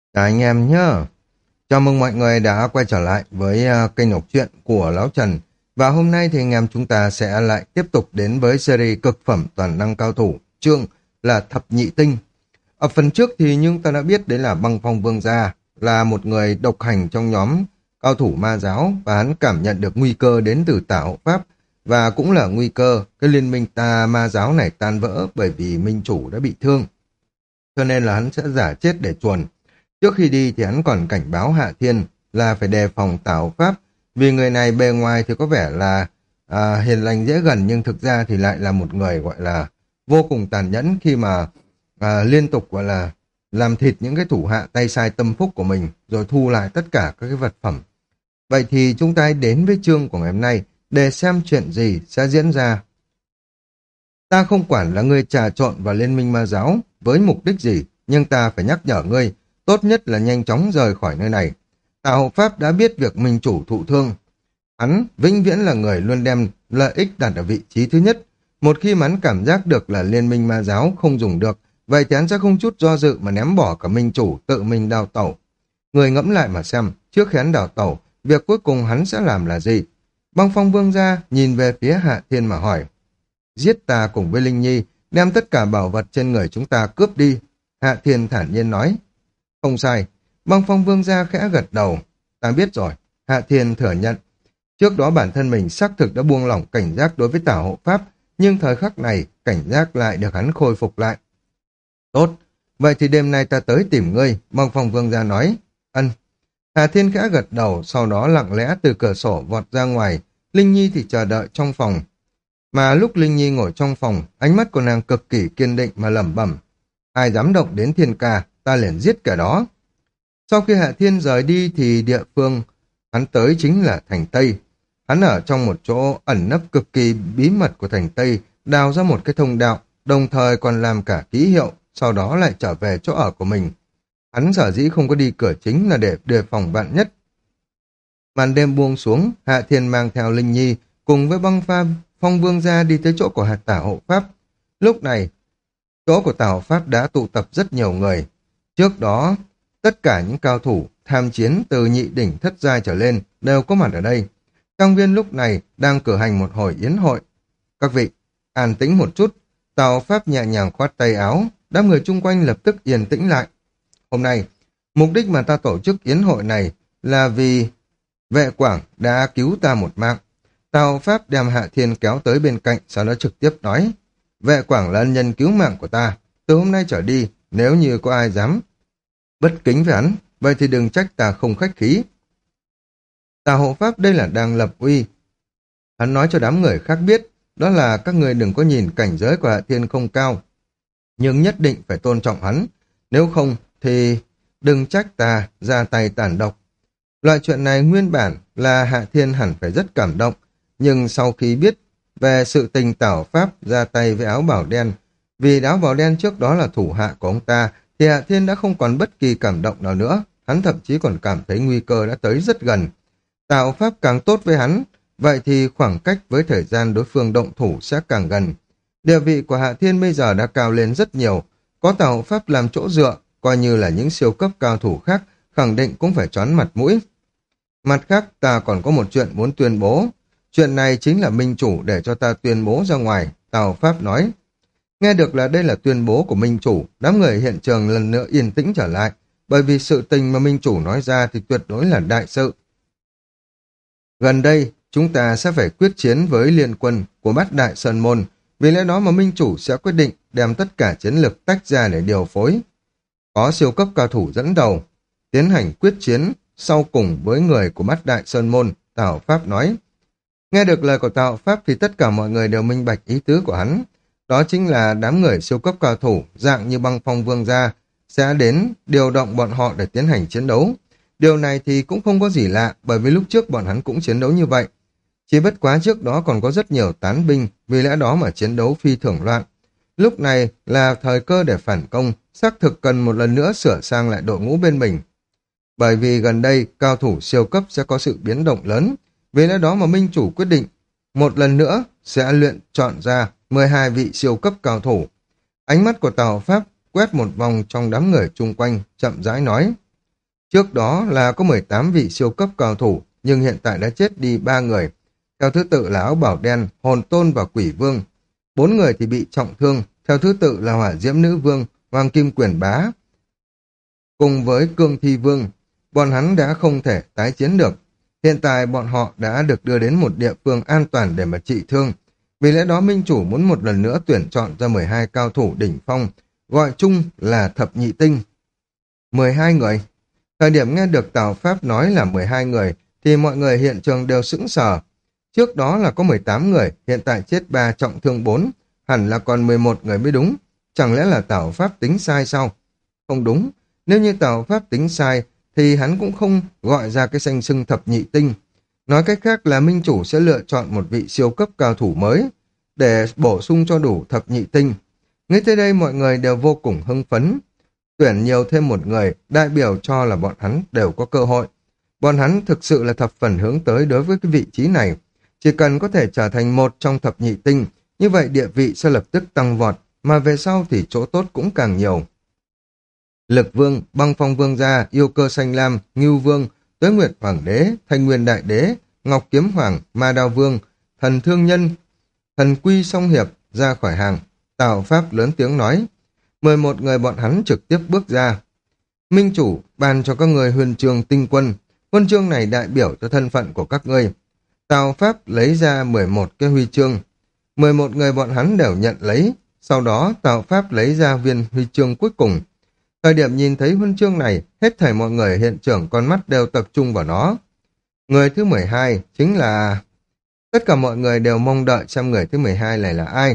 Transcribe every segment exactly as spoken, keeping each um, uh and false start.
Chào anh em nhé. Chào mừng mọi người đã quay trở lại với à, kênh đọc truyện của Lão Trần. Và hôm nay thì anh em chúng ta sẽ lại tiếp tục đến với series cực phẩm toàn năng cao thủ, chương là Thập Nhị Tinh. Ở phần trước thì nhưng ta đã biết đấy là Băng Phong Vương Gia, là một người độc hành trong nhóm cao thủ ma giáo, và hắn cảm nhận được nguy cơ đến từ Tả Hộ Pháp, và cũng là nguy cơ cái liên minh ta ma giáo này tan vỡ bởi vì minh chủ đã bị thương. Cho nên là hắn sẽ giả chết để chuồn. Trước khi đi thì hắn còn cảnh báo Hạ Thiên là phải đề phòng Tào Pháp, vì người này bề ngoài thì có vẻ là à, hiền lành dễ gần, nhưng thực ra thì lại là một người gọi là vô cùng tàn nhẫn khi mà à, liên tục gọi là làm thịt những cái thủ hạ tay sai tâm phúc của mình, rồi thu lại tất cả các cái vật phẩm. Vậy thì chúng ta hãy đến với chương của ngày hôm nay để xem chuyện gì sẽ diễn ra. Ta không quản là ngươi trà trộn vào liên minh ma giáo với mục đích gì, nhưng ta phải nhắc nhở ngươi, tốt nhất là nhanh chóng rời khỏi nơi này. Tào Hộ Pháp đã biết việc minh chủ thụ thương. Hắn vĩnh viễn là người luôn đem lợi ích đặt ở vị trí thứ nhất. Một khi mà hắn cảm giác được là liên minh ma giáo không dùng được, vậy thì hắn sẽ không chút do dự mà ném bỏ cả minh chủ, tự mình đào tẩu. Người ngẫm lại mà xem, trước khi hắn đào tẩu, việc cuối cùng hắn sẽ làm là gì? Băng Phong Vương gia nhìn về phía Hạ Thiên mà hỏi. Giết ta cùng với Linh Nhi, đem tất cả bảo vật trên người chúng ta cướp đi. Hạ Thiên thản nhiên nói. Không sai. Băng Phong Vương gia khẽ gật đầu. Ta biết rồi. Hạ Thiên thừa nhận. Trước đó bản thân mình xác thực đã buông lỏng cảnh giác đối với Tả Hộ Pháp, nhưng thời khắc này cảnh giác lại được hắn khôi phục lại. Tốt. Vậy thì đêm nay ta tới tìm ngươi. Băng Phong Vương gia nói. Ân. Hạ Thiên khẽ gật đầu, sau đó lặng lẽ từ cửa sổ vọt ra ngoài. Linh Nhi thì chờ đợi trong phòng. Mà lúc Linh Nhi ngồi trong phòng, ánh mắt của nàng cực kỳ kiên định mà lẩm bẩm. Ai dám động đến Thiên Ca, ta liền giết cả đó. Sau khi Hạ Thiên rời đi thì địa phương hắn tới chính là thành Tây. Hắn ở trong một chỗ ẩn nấp cực kỳ bí mật của thành Tây, đào ra một cái thông đạo, đồng thời còn làm cả ký hiệu, sau đó lại trở về chỗ ở của mình. Hắn sở dĩ không có đi cửa chính là để đề phòng vạn nhất. Màn đêm buông xuống, Hạ Thiên mang theo Linh Nhi cùng với Băng Pha Phong Vương gia đi tới chỗ của Hạt Tả Hộ Pháp. Lúc này, chỗ của Tả Hộ Pháp đã tụ tập rất nhiều người. Trước đó, tất cả những cao thủ tham chiến từ nhị đỉnh thất giai trở lên đều có mặt ở đây. Trang viên lúc này đang cử hành một hồi yến hội. Các vị, an tĩnh một chút. Tả Hộ Pháp nhẹ nhàng khoát tay áo, đám người chung quanh lập tức yên tĩnh lại. Hôm nay, mục đích mà ta tổ chức yến hội này là vì Vệ Quảng đã cứu ta một mạng. Tào Pháp đem Hạ Thiên kéo tới bên cạnh, sau đó trực tiếp nói, Vệ Quảng là ân nhân cứu mạng của ta, từ hôm nay trở đi, nếu như có ai dám bất kính với hắn, vậy thì đừng trách ta không khách khí. Tào Hộ Pháp đây là đang lập uy. Hắn nói cho đám người khác biết, đó là các người đừng có nhìn cảnh giới của Hạ Thiên không cao, nhưng nhất định phải tôn trọng hắn, nếu không thì đừng trách ta ra tay tàn độc. Loại chuyện này nguyên bản là Hạ Thiên hẳn phải rất cảm động, nhưng sau khi biết về sự tình Tảo Pháp ra tay với áo bảo đen, vì áo bảo đen trước đó là thủ hạ của ông ta, thì Hạ Thiên đã không còn bất kỳ cảm động nào nữa, hắn thậm chí còn cảm thấy nguy cơ đã tới rất gần. Tảo Pháp càng tốt với hắn, vậy thì khoảng cách với thời gian đối phương động thủ sẽ càng gần. Địa vị của Hạ Thiên bây giờ đã cao lên rất nhiều, có Tảo Pháp làm chỗ dựa, coi như là những siêu cấp cao thủ khác, khẳng định cũng phải choán mặt mũi. Mặt khác, ta còn có một chuyện muốn tuyên bố. Chuyện này chính là minh chủ để cho ta tuyên bố ra ngoài, Tào Pháp nói. Nghe được là đây là tuyên bố của minh chủ, đám người hiện trường lần nữa yên tĩnh trở lại, bởi vì sự tình mà minh chủ nói ra thì tuyệt đối là đại sự. Gần đây, chúng ta sẽ phải quyết chiến với liên quân của Bát Đại Sơn Môn, vì lẽ đó mà minh chủ sẽ quyết định đem tất cả chiến lực tách ra để điều phối. Có siêu cấp cao thủ dẫn đầu, tiến hành quyết chiến sau cùng với người của Bát Đại Sơn Môn, Tào Pháp nói. Nghe được lời của Tào Pháp thì tất cả mọi người đều minh bạch ý tứ của hắn. Đó chính là đám người siêu cấp cao thủ dạng như Băng Phong Vương gia sẽ đến điều động bọn họ để tiến hành chiến đấu. Điều này thì cũng không có gì lạ, bởi vì lúc trước bọn hắn cũng chiến đấu như vậy. Chỉ bất quá trước đó còn có rất nhiều tán binh, vì lẽ đó mà chiến đấu phi thường loạn. Lúc này là thời cơ để phản công, xác thực cần một lần nữa sửa sang lại đội ngũ bên mình. Bởi vì gần đây cao thủ siêu cấp sẽ có sự biến động lớn, vì lẽ đó mà minh chủ quyết định một lần nữa sẽ luyện chọn ra mười hai vị siêu cấp cao thủ. Ánh mắt của Tào Pháp quét một vòng trong đám người chung quanh, chậm rãi nói. Trước đó là có mười tám vị siêu cấp cao thủ, nhưng hiện tại đã chết đi ba người. Theo thứ tự là áo bảo đen, hồn tôn và quỷ vương. Bốn người thì bị trọng thương, theo thứ tự là hỏa diễm nữ vương, hoàng kim quyền bá, cùng với cương thi vương. Bọn hắn đã không thể tái chiến được. Hiện tại bọn họ đã được đưa đến một địa phương an toàn để mà trị thương. Vì lẽ đó Minh Chủ muốn một lần nữa tuyển chọn ra mười hai cao thủ đỉnh phong, gọi chung là thập nhị tinh. mười hai người. Thời điểm nghe được Tào Pháp nói là mười hai người, thì mọi người hiện trường đều sững sờ. Trước đó là có mười tám người, hiện tại chết ba, trọng thương bốn, hẳn là còn mười một người mới đúng. Chẳng lẽ là Tào Pháp tính sai sao? Không đúng, nếu như Tào Pháp tính sai, thì hắn cũng không gọi ra cái danh xưng thập nhị tinh. Nói cách khác là Minh Chủ sẽ lựa chọn một vị siêu cấp cao thủ mới, để bổ sung cho đủ thập nhị tinh. Ngay tới đây mọi người đều vô cùng hưng phấn. Tuyển nhiều thêm một người, đại biểu cho là bọn hắn đều có cơ hội. Bọn hắn thực sự là thập phần hướng tới đối với cái vị trí này. Chỉ cần có thể trở thành một trong thập nhị tinh, như vậy địa vị sẽ lập tức tăng vọt, mà về sau thì chỗ tốt cũng càng nhiều. Lực Vương, Băng Phong Vương gia, Yêu Cơ Xanh Lam, Ngưu Vương, Tuế Nguyệt Hoàng đế, Thanh Nguyên Đại đế, Ngọc Kiếm Hoàng, Ma Đao Vương, Thần Thương Nhân, Thần Quy Song Hiệp ra khỏi hàng. Tào Pháp lớn tiếng nói. mười một người bọn hắn trực tiếp bước ra. Minh Chủ ban cho các người huân chương tinh quân. Huân chương này đại biểu cho thân phận của các ngươi. Tào Pháp lấy ra mười một cái huy chương. mười một người bọn hắn đều nhận lấy. Sau đó Tào Pháp lấy ra viên huy chương cuối cùng. Thời điểm nhìn thấy huân chương này, hết thảy mọi người hiện trường con mắt đều tập trung vào nó. Người thứ mười hai chính là... Tất cả mọi người đều mong đợi xem người thứ mười hai này là ai.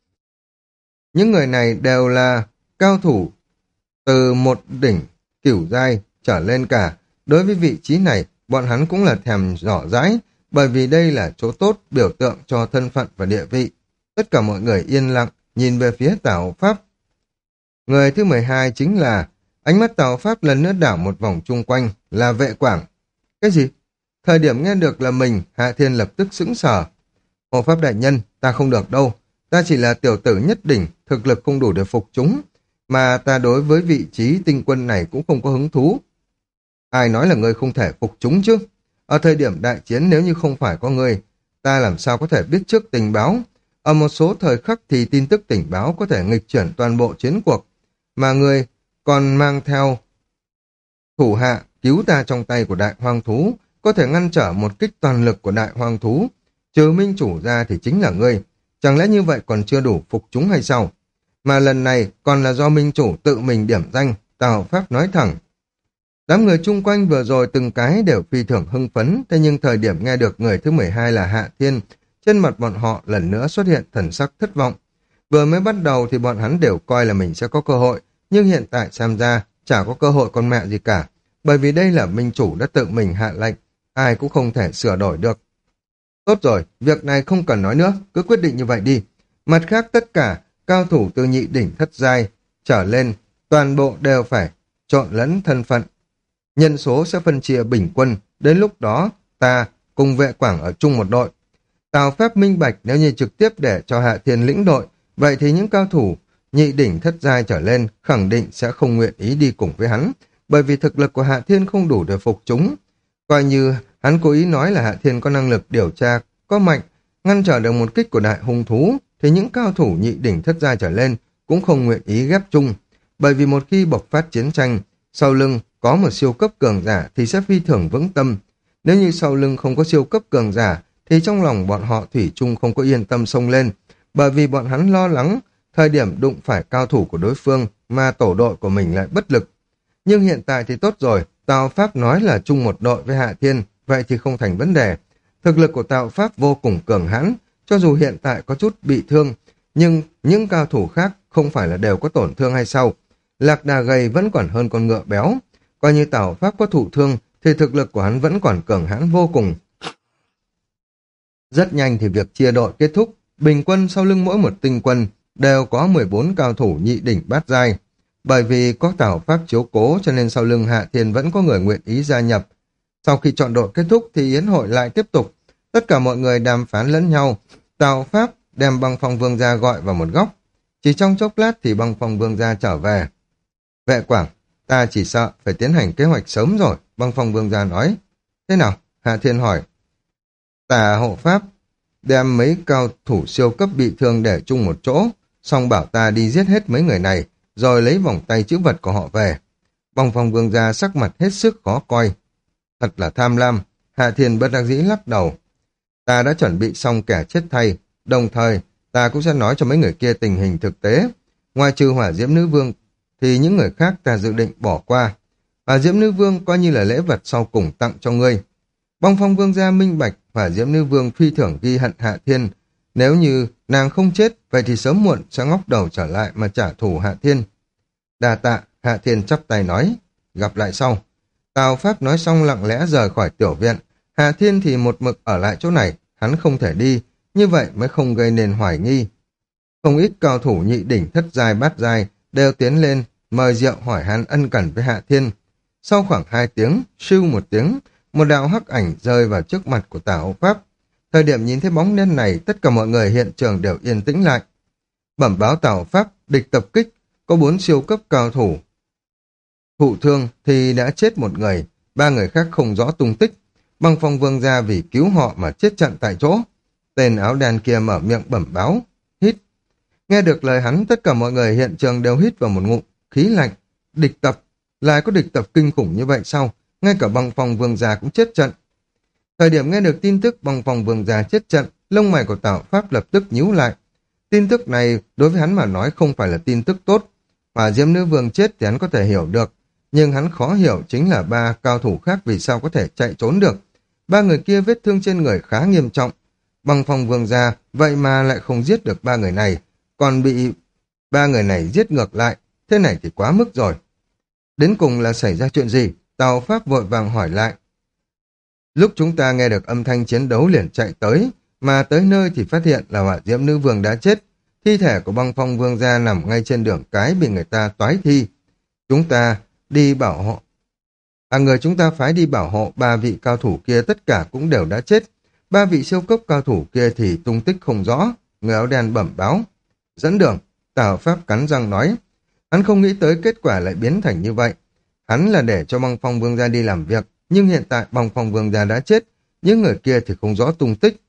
Những người này đều là cao thủ từ một đỉnh cửu giai trở lên cả. Đối với vị trí này, bọn hắn cũng là thèm rõ rãi, bởi vì đây là chỗ tốt biểu tượng cho thân phận và địa vị. Tất cả mọi người yên lặng, nhìn về phía Tào Pháp. Người thứ mười hai chính là... Ánh mắt Tào Pháp lần nữa đảo một vòng chung quanh, là Vệ Quảng. Cái gì? Thời điểm nghe được là mình, Hạ Thiên lập tức sững sờ. Hộ Pháp đại nhân, ta không được đâu. Ta chỉ là tiểu tử nhất đỉnh, thực lực không đủ để phục chúng. Mà ta đối với vị trí tinh quân này cũng không có hứng thú. Ai nói là ngươi không thể phục chúng chứ? Ở thời điểm đại chiến nếu như không phải có ngươi, ta làm sao có thể biết trước tình báo? Ở một số thời khắc thì tin tức tình báo có thể nghịch chuyển toàn bộ chiến cuộc. Mà ngươi còn mang theo thủ hạ cứu ta trong tay của đại hoang thú, có thể ngăn trở một kích toàn lực của đại hoang thú. Trừ Minh Chủ ra thì chính là ngươi. Chẳng lẽ như vậy còn chưa đủ phục chúng hay sao? Mà lần này còn là do Minh Chủ tự mình điểm danh, Tào Pháp nói thẳng. Đám người chung quanh vừa rồi từng cái đều phi thường hưng phấn, thế nhưng thời điểm nghe được người thứ mười hai là Hạ Thiên, trên mặt bọn họ lần nữa xuất hiện thần sắc thất vọng. Vừa mới bắt đầu thì bọn hắn đều coi là mình sẽ có cơ hội, nhưng hiện tại xem ra chả có cơ hội con mẹ gì cả, bởi vì đây là Minh Chủ đã tự mình hạ lệnh, ai cũng không thể sửa đổi được. Tốt rồi, việc này không cần nói nữa, cứ quyết định như vậy đi. Mặt khác tất cả cao thủ từ nhị đỉnh thất giai trở lên, toàn bộ đều phải trộn lẫn thân phận. Nhân số sẽ phân chia bình quân, đến lúc đó ta cùng Vệ Quảng ở chung một đội. Tào Pháp minh bạch, nếu như trực tiếp để cho Hạ Thiên lĩnh đội, vậy thì những cao thủ nhị đỉnh thất giai trở lên khẳng định sẽ không nguyện ý đi cùng với hắn, bởi vì thực lực của Hạ Thiên không đủ để phục chúng. Coi như hắn cố ý nói là Hạ Thiên có năng lực điều tra, có mạnh, ngăn trở được một kích của đại hung thú, thì những cao thủ nhị đỉnh thất giai trở lên cũng không nguyện ý ghép chung, bởi vì một khi bộc phát chiến tranh, sau lưng có một siêu cấp cường giả thì sẽ phi thường vững tâm. Nếu như sau lưng không có siêu cấp cường giả, thì trong lòng bọn họ thủy chung không có yên tâm xông lên, bởi vì bọn hắn lo lắng thời điểm đụng phải cao thủ của đối phương mà tổ đội của mình lại bất lực. Nhưng hiện tại thì tốt rồi, Tào Pháp nói là chung một đội với Hạ Thiên, vậy thì không thành vấn đề. Thực lực của Tào Pháp vô cùng cường hãn, cho dù hiện tại có chút bị thương, nhưng những cao thủ khác không phải là đều có tổn thương hay sao? Lạc đà gầy vẫn còn hơn con ngựa béo. Coi như Tào Pháp có thụ thương, thì thực lực của hắn vẫn còn cường hãn vô cùng. Rất nhanh thì việc chia đội kết thúc, bình quân sau lưng mỗi một tinh quân đều có mười bốn cao thủ nhị đỉnh bát giai. Bởi vì có Tào Pháp chiếu cố cho nên sau lưng Hạ Thiên vẫn có người nguyện ý gia nhập. Sau khi chọn đội kết thúc thì yến hội lại tiếp tục. Tất cả mọi người đàm phán lẫn nhau. Tào Pháp đem Băng Phong Vương gia gọi vào một góc. Chỉ trong chốc lát thì Băng Phong Vương gia trở về. Vệ Quảng, Ta chỉ sợ phải tiến hành kế hoạch sớm rồi, băng phong vương gia nói. Thế nào? Hạ Thiên hỏi. Tà hộ pháp đem mấy cao thủ siêu cấp bị thương để chung một chỗ, xong bảo ta đi giết hết mấy người này, rồi lấy vòng tay chữ vật của họ về. Băng phong vương gia sắc mặt hết sức khó coi. Thật là tham lam. Hạ Thiên bất đắc dĩ lắc đầu. Ta đã chuẩn bị xong kẻ chết thay, đồng thời ta cũng sẽ nói cho mấy người kia tình hình thực tế. Ngoài trừ hỏa diễm nữ vương thì những người khác ta dự định bỏ qua. Hỏa diễm nữ vương coi như là lễ vật sau cùng tặng cho ngươi. Băng phong vương gia minh bạch, hỏa diễm nữ vương phi thưởng ghi hận Hạ Thiên. Nếu như nàng không chết, vậy thì sớm muộn sẽ ngóc đầu trở lại mà trả thù Hạ Thiên. Đa tạ, Hạ Thiên chắp tay nói. Gặp lại sau. Tào Pháp nói xong lặng lẽ rời khỏi tiểu viện. Hạ Thiên thì một mực ở lại chỗ này, hắn không thể đi, như vậy mới không gây nên hoài nghi. Không ít cao thủ nhị đỉnh thất giai bát giai đều tiến lên, mời rượu hỏi han ân cần với Hạ Thiên. Sau khoảng hai tiếng, sưu một tiếng, một đạo hắc ảnh rơi vào trước mặt của Tào Pháp. Thời điểm nhìn thấy bóng đen này, tất cả mọi người hiện trường đều yên tĩnh lại. Bẩm báo Tào Pháp, địch tập kích, có bốn siêu cấp cao thủ. Thụ thương thì đã chết một người, ba người khác không rõ tung tích. Băng phong vương gia vì cứu họ mà chết trận tại chỗ. Tên áo đen kia mở miệng bẩm báo, hít. Nghe được lời hắn, tất cả mọi người hiện trường đều hít vào một ngụm khí lạnh. Địch tập, lại có địch tập kinh khủng như vậy sao? Ngay cả băng phong vương gia cũng chết trận. Thời điểm nghe được tin tức băng phong vương gia chết trận, lông mày của Tào Pháp lập tức nhíu lại. Tin tức này đối với hắn mà nói không phải là tin tức tốt. Hỏa diễm nữ vương chết thì hắn có thể hiểu được, nhưng hắn khó hiểu chính là ba cao thủ khác vì sao có thể chạy trốn được. Ba người kia vết thương trên người khá nghiêm trọng. Băng phong vương gia vậy mà lại không giết được ba người này, còn bị ba người này giết ngược lại. Thế này thì quá mức rồi. Đến cùng là xảy ra chuyện gì? Tào Pháp vội vàng hỏi lại. Lúc chúng ta nghe được âm thanh chiến đấu liền chạy tới, mà tới nơi thì phát hiện là hỏa diễm nữ vương đã chết. Thi thể của băng phong vương gia nằm ngay trên đường cái bị người ta toái thi. Chúng ta đi bảo hộ. À, người chúng ta phái đi bảo hộ ba vị cao thủ kia tất cả cũng đều đã chết. Ba vị siêu cấp cao thủ kia thì tung tích không rõ. Người áo đen bẩm báo. Dẫn đường, Tào Pháp cắn răng nói. Hắn không nghĩ tới kết quả lại biến thành như vậy. Hắn là để cho băng phong vương gia đi làm việc, nhưng hiện tại băng phong vương gia đã chết, những người kia thì không rõ tung tích.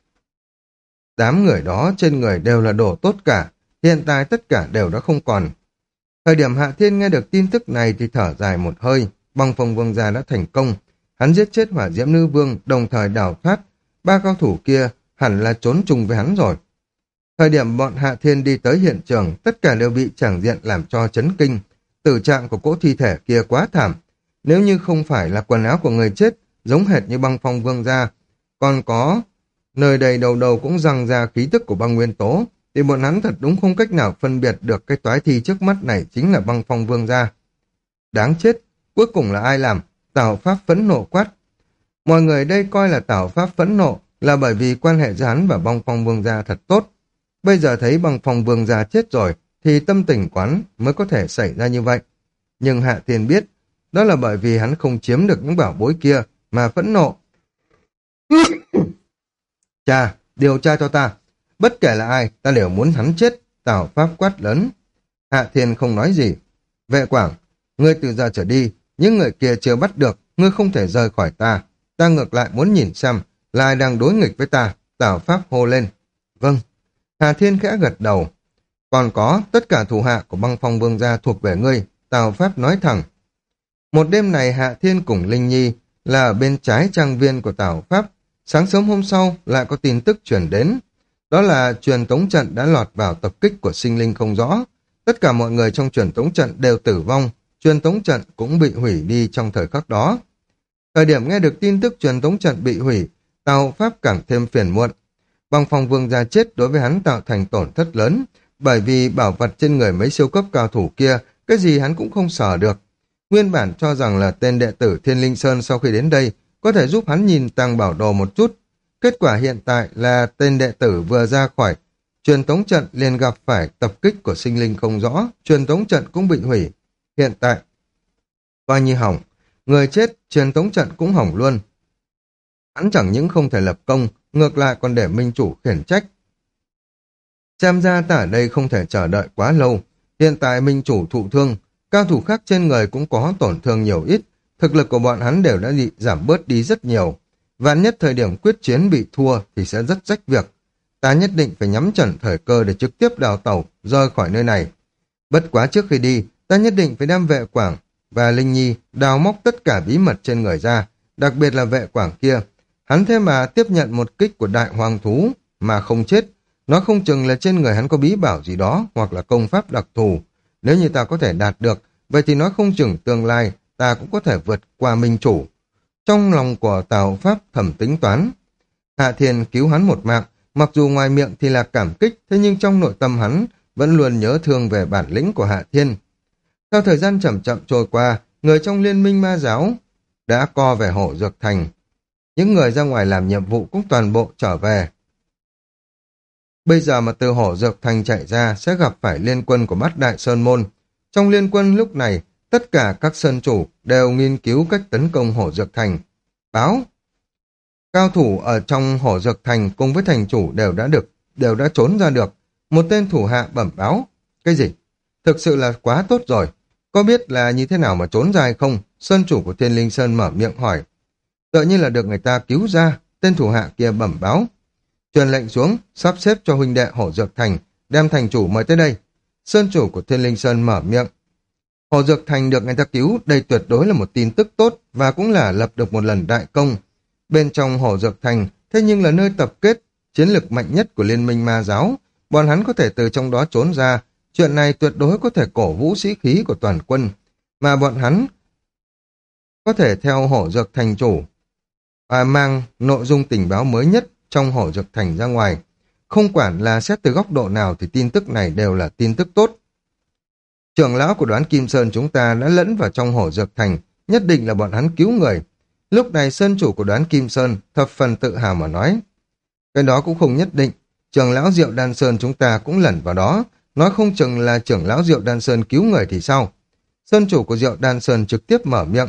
Đám người đó trên người đều là đồ tốt cả, hiện tại tất cả đều đã không còn. Thời điểm Hạ Thiên nghe được tin tức này thì thở dài một hơi, băng phong vương gia đã thành công. Hắn giết chết hỏa diễm nữ vương, đồng thời đào thoát. Ba cao thủ kia hẳn là trốn chung với hắn rồi. Thời điểm bọn Hạ Thiên đi tới hiện trường, tất cả đều bị tràng diện làm cho chấn kinh. Tử trạng của cỗ thi thể kia quá thảm. Nếu như không phải là quần áo của người chết, giống hệt như băng phong vương gia, còn có nơi đây đầu đầu cũng răng ra khí tức của băng nguyên tố, thì bọn hắn thật đúng không cách nào phân biệt được cái toái thi trước mắt này chính là băng phong vương gia. Đáng chết, cuối cùng là ai làm? Tào Pháp phẫn nộ quát. Mọi người đây coi là Tào Pháp phẫn nộ là bởi vì quan hệ giữa hắn và băng phong vương gia thật tốt. Bây giờ thấy băng phong vương gia chết rồi, thì tâm tình quán mới có thể xảy ra như vậy. Nhưng Hạ Thiên biết, đó là bởi vì hắn không chiếm được những bảo bối kia mà phẫn nộ. Cha, điều tra cho ta. Bất kể là ai, ta đều muốn hắn chết. Tào Pháp quát lớn. Hạ Thiên không nói gì. Vệ Quảng, ngươi từ giờ trở đi, những người kia chưa bắt được, ngươi không thể rời khỏi ta. Ta ngược lại muốn nhìn xem là ai đang đối nghịch với ta. Tào Pháp hô lên. Vâng. Hạ Thiên khẽ gật đầu. Còn có, tất cả thủ hạ của băng phong vương gia thuộc về ngươi. Tào Pháp nói thẳng. Một đêm này Hạ Thiên cùng Linh Nhi là ở bên trái trang viên của Tào Pháp. Sáng sớm hôm sau lại có tin tức truyền đến. Đó là truyền tống trận đã lọt vào tập kích của sinh linh không rõ. Tất cả mọi người trong truyền tống trận đều tử vong. Truyền tống trận cũng bị hủy đi trong thời khắc đó. Thời điểm nghe được tin tức truyền tống trận bị hủy, Tào Pháp càng thêm phiền muộn. Băng phong vương gia chết đối với hắn tạo thành tổn thất lớn, bởi vì bảo vật trên người mấy siêu cấp cao thủ kia, cái gì hắn cũng không sờ được. Nguyên bản cho rằng là tên đệ tử Thiên Linh Sơn sau khi đến đây có thể giúp hắn nhìn tàng bảo đồ một chút. Kết quả hiện tại là tên đệ tử vừa ra khỏi truyền tống trận liền gặp phải tập kích của sinh linh không rõ, truyền tống trận cũng bị hủy. Hiện tại coi như hỏng, người chết truyền tống trận cũng hỏng luôn. Hắn chẳng những không thể lập công, ngược lại còn để minh chủ khiển trách. Xem ra ta ở đây không thể chờ đợi quá lâu. Hiện tại minh chủ thụ thương, cao thủ khác trên người cũng có tổn thương nhiều ít, thực lực của bọn hắn đều đã bị giảm bớt đi rất nhiều. Vạn nhất thời điểm quyết chiến bị thua thì sẽ rất rách việc. Ta nhất định phải nhắm chuẩn thời cơ để trực tiếp đào tẩu, rời khỏi nơi này. Bất quá trước khi đi, ta nhất định phải đem vệ quảng và Linh Nhi đào móc tất cả bí mật trên người ra, đặc biệt là vệ quảng kia. Hắn thế mà tiếp nhận một kích của đại hoàng thú mà không chết. Nó không chừng là trên người hắn có bí bảo gì đó hoặc là công pháp đặc thù. Nếu như ta có thể đạt được, vậy thì nói không chừng tương lai ta cũng có thể vượt qua minh chủ. Trong lòng của Tào Pháp thầm tính toán. Hạ Thiên cứu hắn một mạng, mặc dù ngoài miệng thì là cảm kích, thế nhưng trong nội tâm hắn vẫn luôn nhớ thương về bản lĩnh của Hạ Thiên. Theo thời gian chậm chậm trôi qua, người trong liên minh ma giáo đã co về Hổ Dược Thành. Những người ra ngoài làm nhiệm vụ cũng toàn bộ trở về. Bây giờ mà từ Hổ Dược Thành chạy ra sẽ gặp phải liên quân của Bát Đại Sơn Môn. Trong liên quân lúc này, tất cả các sơn chủ đều nghiên cứu cách tấn công Hổ Dược Thành. Báo! Cao thủ ở trong Hổ Dược Thành cùng với thành chủ đều đã được, đều đã trốn ra được. Một tên thủ hạ bẩm báo. Cái gì? Thực sự là quá tốt rồi. Có biết là như thế nào mà trốn ra hay không? Sơn chủ của Thiên Linh Sơn mở miệng hỏi. Tựa như là được người ta cứu ra, tên thủ hạ kia bẩm báo. Truyền lệnh xuống, sắp xếp cho huynh đệ Hổ Dược Thành, đem thành chủ mời tới đây. Sơn chủ của Thiên Linh Sơn mở miệng. Hổ Dược Thành được người ta cứu, đây tuyệt đối là một tin tức tốt và cũng là lập được một lần đại công. Bên trong Hổ Dược Thành, thế nhưng là nơi tập kết chiến lực mạnh nhất của Liên minh ma giáo. Bọn hắn có thể từ trong đó trốn ra, chuyện này tuyệt đối có thể cổ vũ sĩ khí của toàn quân. Mà bọn hắn có thể theo Hổ Dược Thành chủ và mang nội dung tình báo mới nhất trong Hổ Dược Thành ra ngoài. Không quản là xét từ góc độ nào thì tin tức này đều là tin tức tốt. Trưởng lão của Đoán Kim Sơn chúng ta đã lẫn vào trong Hổ Dược Thành, nhất định là bọn hắn cứu người. Lúc này sơn chủ của Đoán Kim Sơn thập phần tự hào mà nói. Cái đó cũng không nhất định, trưởng lão Diệu Đan Sơn chúng ta cũng lẩn vào đó, nói không chừng là trưởng lão Diệu Đan Sơn cứu người thì sao? Sơn chủ của Diệu Đan Sơn trực tiếp mở miệng.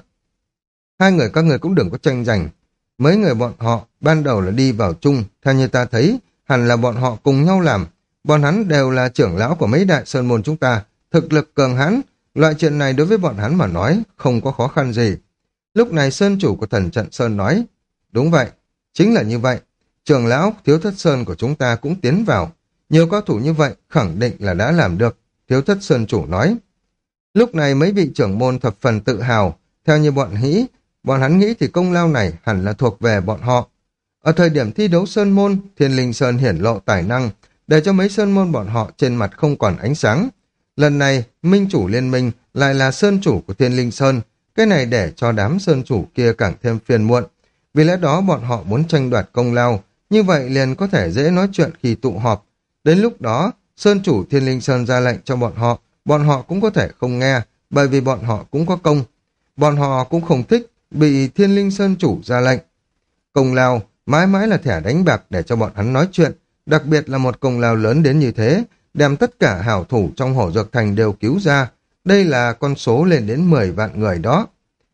Hai người các người cũng đừng có tranh giành. Mấy người bọn họ ban đầu là đi vào chung, theo như ta thấy, hẳn là bọn họ cùng nhau làm. Bọn hắn đều là trưởng lão của mấy đại sơn môn chúng ta, thực lực cường hãn, loại chuyện này đối với bọn hắn mà nói không có khó khăn gì. Lúc này sơn chủ của Thần Trận Sơn nói, đúng vậy, chính là như vậy. Trưởng lão Thiếu Thất Sơn của chúng ta cũng tiến vào. Nhiều cao thủ như vậy khẳng định là đã làm được, Thiếu Thất Sơn chủ nói. Lúc này mấy vị trưởng môn thập phần tự hào, theo như bọn nghĩ, bọn hắn nghĩ thì công lao này hẳn là thuộc về bọn họ. Ở thời điểm thi đấu sơn môn, Thiên Linh Sơn hiển lộ tài năng, để cho mấy sơn môn bọn họ trên mặt không còn ánh sáng. Lần này, minh chủ liên minh lại là sơn chủ của Thiên Linh Sơn, cái này để cho đám sơn chủ kia càng thêm phiền muộn. Vì lẽ đó bọn họ muốn tranh đoạt công lao, như vậy liền có thể dễ nói chuyện khi tụ họp. Đến lúc đó, sơn chủ Thiên Linh Sơn ra lệnh cho bọn họ, bọn họ cũng có thể không nghe, bởi vì bọn họ cũng có công. Bọn họ cũng không thích bị Thiên Linh Sơn chủ ra lệnh. Công lao mãi mãi là thẻ đánh bạc để cho bọn hắn nói chuyện, đặc biệt là một công lao lớn đến như thế, đem tất cả hảo thủ trong Hổ Dược Thành đều cứu ra. Đây là con số lên đến mười vạn người đó.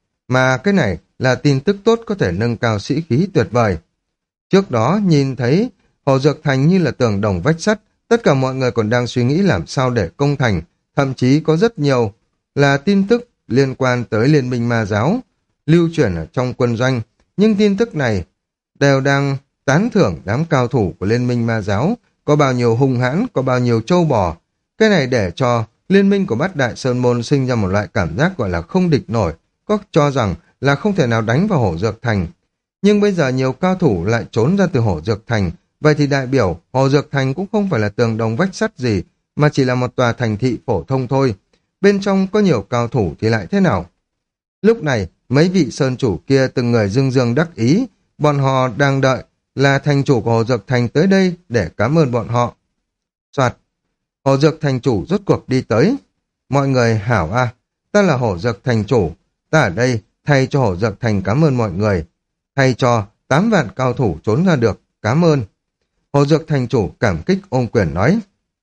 Mà cái này là tin tức tốt có thể nâng cao sĩ khí tuyệt vời. Trước đó nhìn thấy Hổ Dược Thành như là tường đồng vách sắt, tất cả mọi người còn đang suy nghĩ làm sao để công thành, thậm chí có rất nhiều là tin tức liên quan tới Liên minh ma giáo, lưu truyền ở trong quân doanh, nhưng tin tức này đều đang tán thưởng đám cao thủ của Liên minh ma giáo, có bao nhiêu hung hãn, có bao nhiêu trâu bò. Cái này để cho liên minh của Bát Đại Sơn Môn sinh ra một loại cảm giác gọi là không địch nổi, có cho rằng là không thể nào đánh vào Hổ Dược Thành. Nhưng bây giờ nhiều cao thủ lại trốn ra từ Hổ Dược Thành, vậy thì đại biểu Hổ Dược Thành cũng không phải là tường đồng vách sắt gì, mà chỉ là một tòa thành thị phổ thông thôi. Bên trong có nhiều cao thủ thì lại thế nào? Lúc này, mấy vị sơn chủ kia từng người dương dương đắc ý, bọn họ đang đợi là thành chủ của Hồ Dược Thành tới đây để cảm ơn bọn họ. Soạt, Hồ Dược Thành chủ rốt cuộc đi tới. Mọi người hảo a, ta là Hồ Dược Thành chủ, ta ở đây thay cho Hồ Dược Thành cảm ơn mọi người, thay cho tám vạn cao thủ trốn ra được, cảm ơn. Hồ Dược Thành chủ cảm kích ôm quyền nói.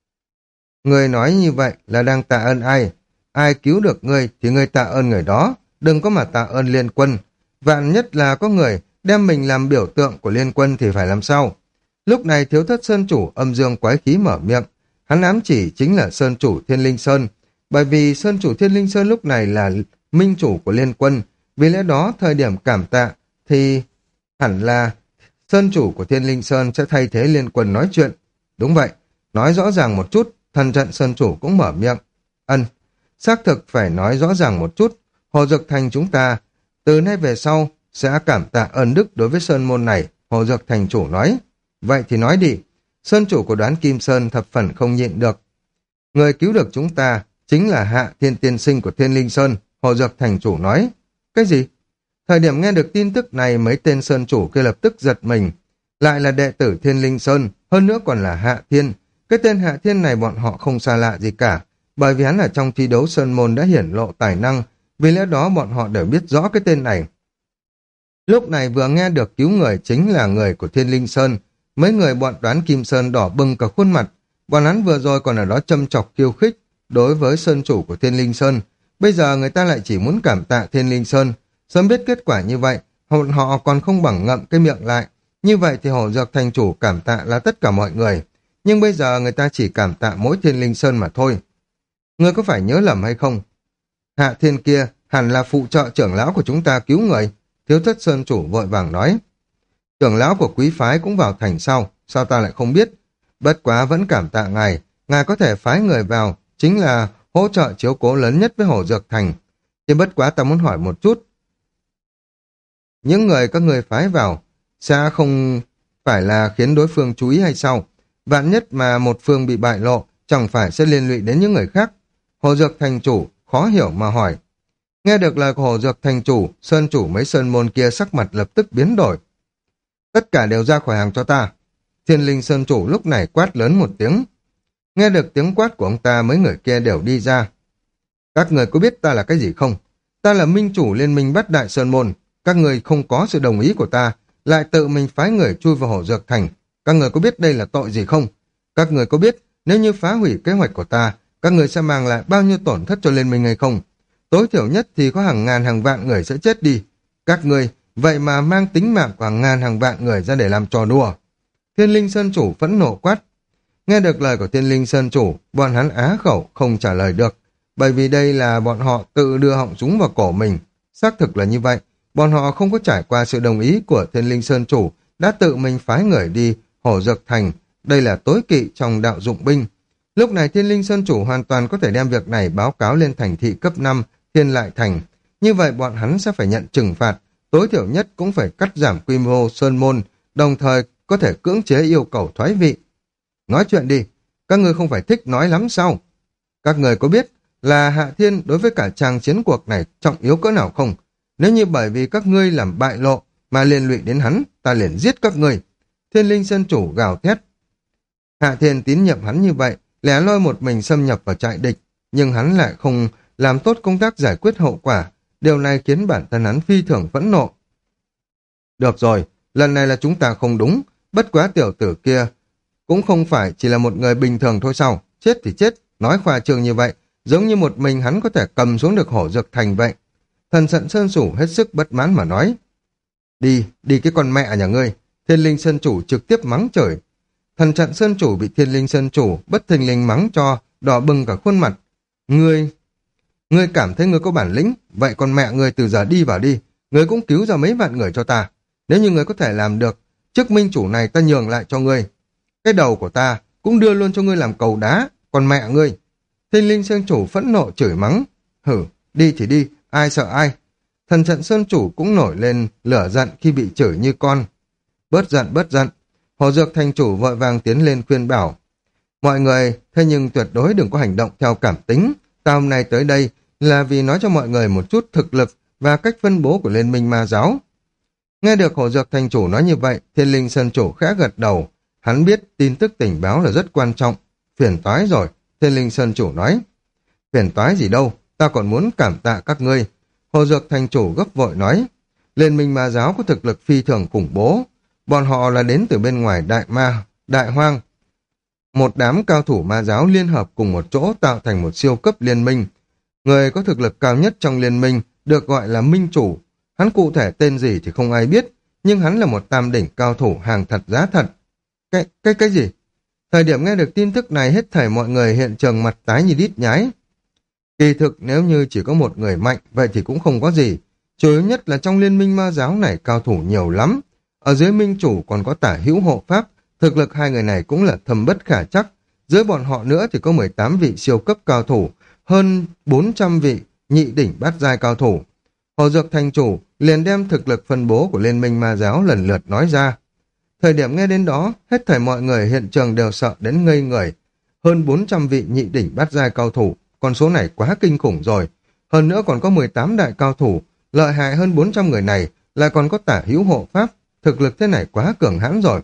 Người nói như vậy là đang tạ ơn ai? Ai cứu được ngươi thì ngươi tạ ơn người đó, đừng có mà tạ ơn liên quân. Vạn nhất là có người đem mình làm biểu tượng của liên quân thì phải làm sao? Lúc này Thiếu Thất Sơn chủ âm dương quái khí mở miệng, hắn ám chỉ chính là Sơn chủ Thiên Linh Sơn. Bởi vì Sơn chủ Thiên Linh Sơn lúc này là minh chủ của liên quân, vì lẽ đó thời điểm cảm tạ thì hẳn là Sơn chủ của Thiên Linh Sơn sẽ thay thế liên quân nói chuyện. Đúng vậy, nói rõ ràng một chút, thần trận Sơn chủ cũng mở miệng. Ân, xác thực phải nói rõ ràng một chút, Hồ Dược Thành chúng ta từ nay về sau sẽ cảm tạ ơn đức đối với Sơn môn này, Hồ Dược Thành chủ nói. Vậy thì nói đi. Sơn chủ của Đoán Kim Sơn thập phần không nhịn được. Người cứu được chúng ta chính là Hạ Thiên tiên sinh của Thiên Linh Sơn, Hồ Dược Thành chủ nói. Cái gì? Thời điểm nghe được tin tức này, mấy tên Sơn chủ kia lập tức giật mình. Lại là đệ tử Thiên Linh Sơn, hơn nữa còn là Hạ Thiên. Cái tên Hạ Thiên này bọn họ không xa lạ gì cả, bởi vì hắn ở trong thi đấu Sơn môn đã hiển lộ tài năng, vì lẽ đó bọn họ đều biết rõ cái tên này. Lúc này vừa nghe được cứu người chính là người của Thiên Linh Sơn, mấy người bọn Đoán Kim Sơn đỏ bừng cả khuôn mặt, bọn hắn vừa rồi còn ở đó châm chọc khiêu khích đối với Sơn chủ của Thiên Linh Sơn, bây giờ người ta lại chỉ muốn cảm tạ Thiên Linh Sơn, sớm biết kết quả như vậy, họ còn không bằng ngậm cái miệng lại, như vậy thì Hồ Dược Thành chủ cảm tạ là tất cả mọi người, nhưng bây giờ người ta chỉ cảm tạ mỗi Thiên Linh Sơn mà thôi. Ngươi có phải nhớ lầm hay không? Hạ Thiên kia hẳn là phụ trợ trưởng lão của chúng ta cứu người, Thiếu Thất Sơn chủ vội vàng nói. Trưởng lão của quý phái cũng vào thành sau, sao ta lại không biết? Bất quá vẫn cảm tạ ngài, ngài có thể phái người vào, chính là hỗ trợ chiếu cố lớn nhất với Hồ Dược Thành. Chỉ bất quá ta muốn hỏi một chút. Những người các người phái vào sẽ không phải là khiến đối phương chú ý hay sao? Vạn nhất mà một phương bị bại lộ, chẳng phải sẽ liên lụy đến những người khác? Hồ Dược Thành chủ khó hiểu mà hỏi. Nghe được lời của Hồ Dược Thành chủ, Sơn chủ mấy sơn môn kia sắc mặt lập tức biến đổi. Tất cả đều ra khỏi hàng cho ta. Thiên Linh Sơn chủ lúc này quát lớn một tiếng. Nghe được tiếng quát của ông ta, mấy người kia đều đi ra. Các người có biết ta là cái gì không? Ta là minh chủ liên minh Bát Đại Sơn môn. Các người không có sự đồng ý của ta, lại tự mình phái người chui vào Hồ Dược Thành. Các người có biết đây là tội gì không? Các người có biết nếu như phá hủy kế hoạch của ta, các người sẽ mang lại bao nhiêu tổn thất cho liên minh hay không? Tối thiểu nhất thì có hàng ngàn hàng vạn người sẽ chết đi. Các người vậy mà mang tính mạng của hàng ngàn hàng vạn người ra để làm trò đùa. Thiên Linh Sơn chủ phẫn nộ quát. Nghe được lời của Thiên Linh Sơn chủ, bọn hắn á khẩu không trả lời được, bởi vì đây là bọn họ tự đưa họng súng vào cổ mình. Xác thực là như vậy, bọn họ không có trải qua sự đồng ý của Thiên Linh Sơn chủ, đã tự mình phái người đi Hồ Dược Thành. Đây là tối kỵ trong đạo dụng binh. Lúc này Thiên Linh Sơn chủ hoàn toàn có thể đem việc này báo cáo lên thành thị cấp năm Thiên Lại Thành. Như vậy bọn hắn sẽ phải nhận trừng phạt, tối thiểu nhất cũng phải cắt giảm quy mô sơn môn, đồng thời có thể cưỡng chế yêu cầu thoái vị. Nói chuyện đi, các người không phải thích nói lắm sao? Các người có biết là Hạ Thiên đối với cả trang chiến cuộc này trọng yếu cỡ nào không? Nếu như bởi vì các ngươi làm bại lộ mà liên lụy đến hắn, ta liền giết các ngươi. Thiên Linh Sơn chủ gào thét. Hạ Thiên tín nhiệm hắn như vậy, lẻ loi một mình xâm nhập vào trại địch, nhưng hắn lại không làm tốt công tác giải quyết hậu quả. Điều này khiến bản thân hắn phi thường phẫn nộ. Được rồi, lần này là chúng ta không đúng, bất quá tiểu tử kia cũng không phải chỉ là một người bình thường thôi sao, chết thì chết, nói khoa trương như vậy, giống như một mình hắn có thể cầm xuống được Hổ Dược Thành vậy. Thần Trận Sơn chủ hết sức bất mãn mà nói. Đi, đi cái con mẹ nhà ngươi. Thiên Linh Sơn chủ trực tiếp mắng chửi. Thần Trận Sơn chủ bị Thiên Linh Sơn chủ bất thình lình mắng cho đỏ bừng cả khuôn mặt. Ngươi, ngươi cảm thấy ngươi có bản lĩnh, vậy con mẹ ngươi từ giờ đi vào đi, ngươi cũng cứu ra mấy vạn người cho ta. Nếu như ngươi có thể làm được, chức minh chủ này ta nhường lại cho ngươi. Cái đầu của ta cũng đưa luôn cho ngươi làm cầu đá, còn mẹ ngươi. Thiên Linh Sơn chủ phẫn nộ chửi mắng. Hử, đi thì đi, ai sợ ai. Thần Trận Sơn chủ cũng nổi lên lửa giận khi bị chửi như con. Bớt giận, bớt giận. Hồ Dược Thành chủ vội vàng tiến lên khuyên bảo. Mọi người, thế nhưng tuyệt đối đừng có hành động theo cảm tính. Ta hôm nay tới đây là vì nói cho mọi người một chút thực lực và cách phân bố của Liên minh Ma giáo. Nghe được Hồ Dược Thành chủ nói như vậy, Thiên Linh Sơn chủ khẽ gật đầu. Hắn biết tin tức tình báo là rất quan trọng. Phiền toái rồi, Thiên Linh Sơn chủ nói. Phiền toái gì đâu, ta còn muốn cảm tạ các ngươi. Hồ Dược Thành chủ gấp vội nói. Liên minh Ma giáo có thực lực phi thường khủng bố. Bọn họ là đến từ bên ngoài Đại Ma, Đại Hoang. Một đám cao thủ ma giáo liên hợp cùng một chỗ tạo thành một siêu cấp liên minh. Người có thực lực cao nhất trong liên minh được gọi là minh chủ. Hắn cụ thể tên gì thì không ai biết, nhưng hắn là một tam đỉnh cao thủ hàng thật giá thật. Cái, cái, cái gì? Thời điểm nghe được tin tức này hết thảy mọi người hiện trường mặt tái như đít nhái. Kỳ thực nếu như chỉ có một người mạnh, vậy thì cũng không có gì. Chủ yếu nhất là trong liên minh ma giáo này cao thủ nhiều lắm. Ở dưới minh chủ còn có tả hữu hộ pháp, thực lực hai người này cũng là thâm bất khả chắc. Dưới bọn họ nữa thì có mười tám vị siêu cấp cao thủ, hơn bốn trăm vị nhị đỉnh bát giai cao thủ. Hồ Dược thành chủ liền đem thực lực phân bố của liên minh ma giáo lần lượt nói ra. Thời điểm nghe đến đó, hết thảy mọi người hiện trường đều sợ đến ngây người. Hơn bốn trăm vị nhị đỉnh bát giai cao thủ, con số này quá kinh khủng rồi. Hơn nữa còn có mười tám đại cao thủ, lợi hại hơn bốn trăm người này, lại còn có tả hữu hộ pháp, thực lực thế này quá cường hãn rồi.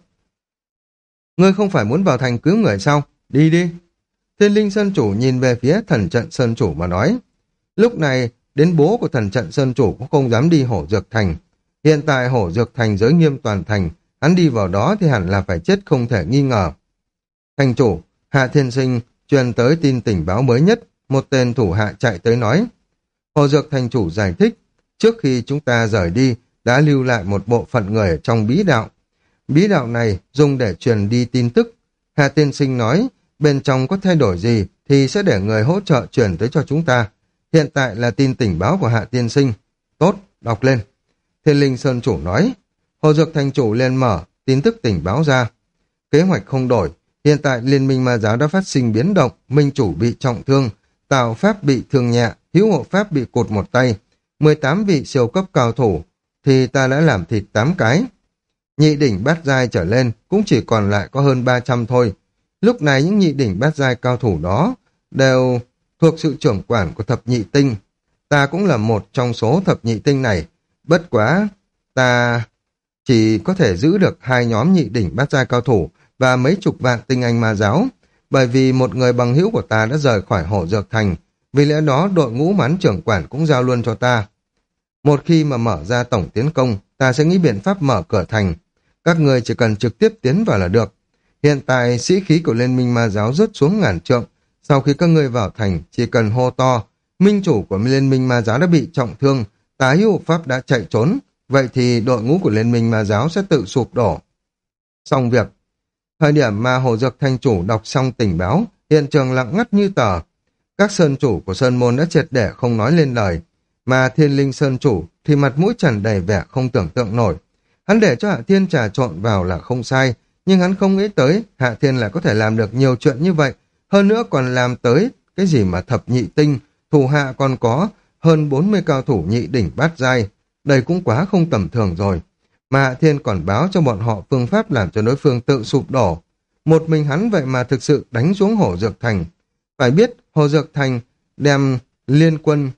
Ngươi không phải muốn vào thành cứu người sao? Đi đi. Thiên Linh Sơn Chủ nhìn về phía thần trận Sơn Chủ mà nói. Lúc này, đến bố của thần trận Sơn Chủ cũng không dám đi Hổ Dược Thành. Hiện tại Hổ Dược Thành giới nghiêm toàn thành, hắn đi vào đó thì hẳn là phải chết không thể nghi ngờ. Thành chủ, Hạ Thiên Sinh truyền tới tin tình báo mới nhất, một tên thủ hạ chạy tới nói. Hồ Dược Thành chủ giải thích, trước khi chúng ta rời đi, đã lưu lại một bộ phận người ở trong bí đạo. Bí đạo này dùng để truyền đi tin tức. Hạ Tiên Sinh nói, bên trong có thay đổi gì thì sẽ để người hỗ trợ truyền tới cho chúng ta. Hiện tại là tin tình báo của Hạ Tiên Sinh. Tốt, đọc lên. Thiên Linh Sơn Chủ nói. Hồ Dược Thành chủ liền mở tin tức tình báo ra. Kế hoạch không đổi. Hiện tại Liên minh ma giáo đã phát sinh biến động. Minh chủ bị trọng thương. Tào Pháp bị thương nhẹ. Hữu hộ Pháp bị cụt một tay. mười tám vị siêu cấp cao thủ. Thì ta đã làm thịt tám cái. Nhị đỉnh bát giai trở lên cũng chỉ còn lại có hơn ba trăm thôi. Lúc này những nhị đỉnh bát giai cao thủ đó đều thuộc sự trưởng quản của thập nhị tinh. Ta cũng là một trong số thập nhị tinh này. Bất quá, ta chỉ có thể giữ được hai nhóm nhị đỉnh bát giai cao thủ và mấy chục vạn tinh anh ma giáo, bởi vì một người bằng hữu của ta đã rời khỏi Hổ Dược Thành. Vì lẽ đó đội ngũ mán trưởng quản cũng giao luôn cho ta. Một khi mà mở ra tổng tiến công, ta sẽ nghĩ biện pháp mở cửa thành. Các người chỉ cần trực tiếp tiến vào là được. Hiện tại sĩ khí của Liên minh ma giáo rớt xuống ngàn trượng. Sau khi các ngươi vào thành, chỉ cần hô to, minh chủ của Liên minh ma giáo đã bị trọng thương, tá hữu pháp đã chạy trốn, vậy thì đội ngũ của Liên minh ma giáo sẽ tự sụp đổ. Xong việc. Thời điểm mà Hồ Dược Thành chủ đọc xong tình báo, hiện trường lặng ngắt như tờ. Các sơn chủ của Sơn Môn đã triệt để không nói lên lời, mà Thiên Linh Sơn chủ thì mặt mũi tràn đầy vẻ không tưởng tượng nổi. Hắn để cho Hạ Thiên trà trộn vào là không sai, nhưng hắn không nghĩ tới Hạ Thiên lại có thể làm được nhiều chuyện như vậy, hơn nữa còn làm tới cái gì mà thập nhị tinh, thủ hạ còn có hơn bốn mươi cao thủ nhị đỉnh bát giai, đây cũng quá không tầm thường rồi. Mà Hạ Thiên còn báo cho bọn họ phương pháp làm cho đối phương tự sụp đổ. Một mình hắn vậy mà thực sự đánh xuống Hổ Dược Thành. Phải biết Hồ Dược Thành đem liên quân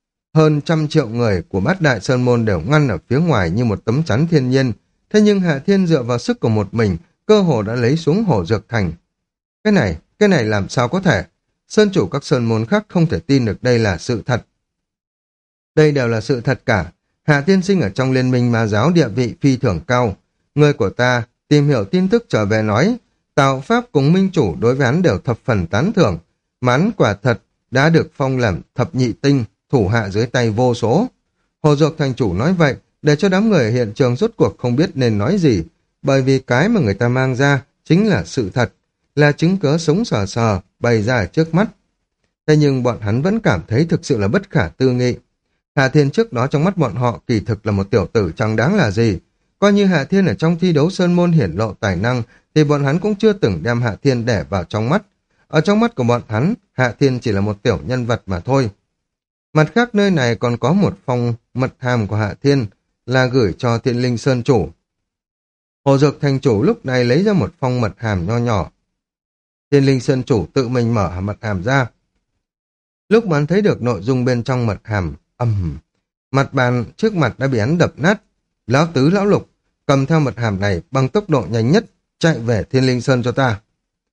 hơn trăm triệu người của bát đại sơn môn đều ngăn ở phía ngoài như một tấm chắn thiên nhiên. Thế nhưng Hạ Thiên dựa vào sức của một mình, cơ hồ đã lấy xuống Hổ Dược Thành. Cái này, cái này làm sao có thể? Sơn chủ các sơn môn khác không thể tin được đây là sự thật. Đây đều là sự thật cả. Hạ Tiên Sinh ở trong liên minh ma giáo địa vị phi thường cao. Người của ta tìm hiểu tin tức trở về nói, Tào Pháp cùng minh chủ đối với hắn đều thập phần tán thưởng. Mán quả thật đã được phong làm thập nhị tinh, thủ hạ dưới tay vô số. Hồ Dược Thành chủ nói vậy, để cho đám người ở hiện trường rốt cuộc không biết nên nói gì, bởi vì cái mà người ta mang ra chính là sự thật, là chứng cớ sống sờ sờ, bày ra ở trước mắt. Thế nhưng bọn hắn vẫn cảm thấy thực sự là bất khả tư nghị. Hạ Thiên trước đó trong mắt bọn họ kỳ thực là một tiểu tử chẳng đáng là gì. Coi như Hạ Thiên ở trong thi đấu sơn môn hiển lộ tài năng, thì bọn hắn cũng chưa từng đem Hạ Thiên để vào trong mắt. Ở trong mắt của bọn hắn, Hạ Thiên chỉ là một tiểu nhân vật mà thôi. Mặt khác nơi này còn có một phong mật hàm của Hạ Thiên là gửi cho Thiên Linh Sơn chủ. Hồ Dược Thành chủ lúc này lấy ra một phong mật hàm nho nhỏ. Thiên Linh Sơn chủ tự mình mở mật hàm ra. Lúc mà hắn thấy được nội dung bên trong mật hàm, ầm, mặt bàn trước mặt đã bị hắn đập nát. Lão Tứ Lão Lục cầm theo mật hàm này bằng tốc độ nhanh nhất, chạy về Thiên Linh Sơn cho ta.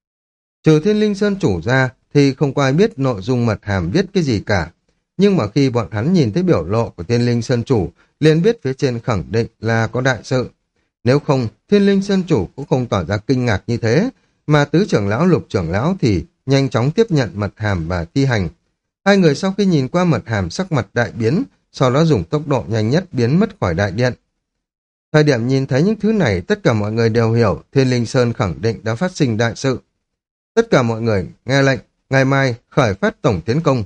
Trừ Thiên Linh Sơn chủ ra thì không có ai biết nội dung mật hàm viết cái gì cả. Nhưng mà khi bọn hắn nhìn thấy biểu lộ của Thiên Linh Sơn chủ, liền biết phía trên khẳng định là có đại sự. Nếu không, Thiên Linh Sơn chủ cũng không tỏ ra kinh ngạc như thế, mà Tứ trưởng lão Lục trưởng lão thì nhanh chóng tiếp nhận mật hàm và thi hành. Hai người sau khi nhìn qua mật hàm sắc mặt đại biến, sau đó dùng tốc độ nhanh nhất biến mất khỏi đại điện. Thời điểm nhìn thấy những thứ này, tất cả mọi người đều hiểu Thiên Linh Sơn khẳng định đã phát sinh đại sự. Tất cả mọi người nghe lệnh, ngày mai khởi phát tổng tiến công.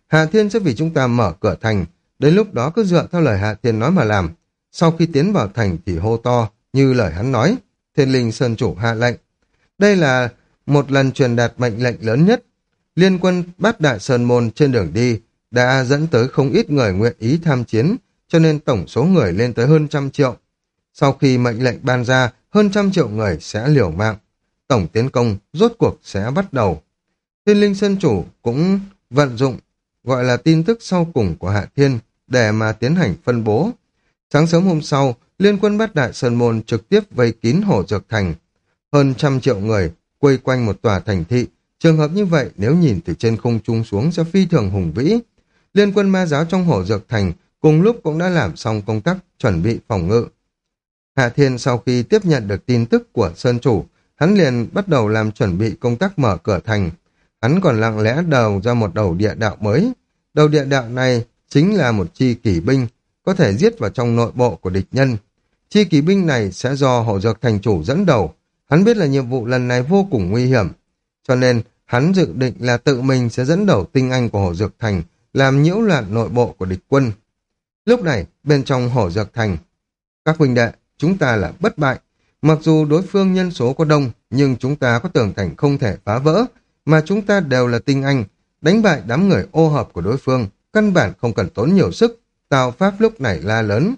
Hạ Thiên sẽ vì chúng ta mở cửa thành, đến lúc đó cứ dựa theo lời Hạ Thiên nói mà làm. Sau khi tiến vào thành thì hô to, như lời hắn nói. Thiên Linh Sơn Chủ hạ lệnh. Đây là một lần truyền đạt mệnh lệnh lớn nhất. Liên quân Bát Đại Sơn Môn trên đường đi đã dẫn tới không ít người nguyện ý tham chiến, cho nên tổng số người lên tới hơn trăm triệu. Sau khi mệnh lệnh ban ra, hơn trăm triệu người sẽ liều mạng. Tổng tiến công rốt cuộc sẽ bắt đầu. Thiên Linh Sơn Chủ cũng vận dụng, gọi là tin tức sau cùng của Hạ Thiên, để mà tiến hành phân bố. Sáng sớm hôm sau, liên quân Bát Đại Sơn Môn trực tiếp vây kín Hổ Dược Thành. Hơn trăm triệu người quây quanh một tòa thành thị. Trường hợp như vậy nếu nhìn từ trên không trung xuống sẽ phi thường hùng vĩ. Liên quân ma giáo trong Hổ Dược Thành cùng lúc cũng đã làm xong công tác chuẩn bị phòng ngự. Hạ Thiên sau khi tiếp nhận được tin tức của Sơn Chủ, hắn liền bắt đầu làm chuẩn bị công tác mở cửa thành. Hắn còn lặng lẽ đầu ra một đầu địa đạo mới. Đầu địa đạo này chính là một chi kỵ binh, có thể giết vào trong nội bộ của địch nhân. Chi kỵ binh này sẽ do Hổ Dược Thành Chủ dẫn đầu. Hắn biết là nhiệm vụ lần này vô cùng nguy hiểm, cho nên hắn dự định là tự mình sẽ dẫn đầu tinh anh của Hổ Dược Thành, làm nhiễu loạn nội bộ của địch quân. Lúc này, bên trong Hổ Dược Thành, các huynh đệ, chúng ta là bất bại. Mặc dù đối phương nhân số có đông, nhưng chúng ta có tường thành không thể phá vỡ, mà chúng ta đều là tinh anh, đánh bại đám người ô hợp của đối phương, căn bản không cần tốn nhiều sức. Tào Pháp lúc này la lớn.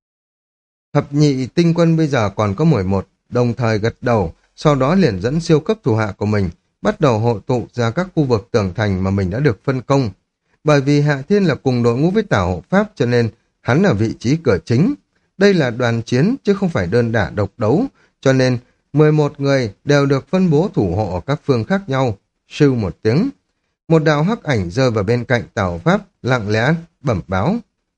Thập nhị tinh quân bây giờ còn có mười một, đồng thời gật đầu, sau đó liền dẫn siêu cấp thủ hạ của mình, bắt đầu hội tụ ra các khu vực tường thành mà mình đã được phân công. Bởi vì Hạ Thiên là cùng đội ngũ với Tào Hộ Pháp cho nên hắn ở vị trí cửa chính. Đây là đoàn chiến chứ không phải đơn đả độc đấu, cho nên mười một người đều được phân bố thủ hộ ở các phương khác nhau. Sư một tiếng. Một đạo hắc ảnh rơi vào bên cạnh Tào Hộ Pháp, lặng lẽ bẩm báo.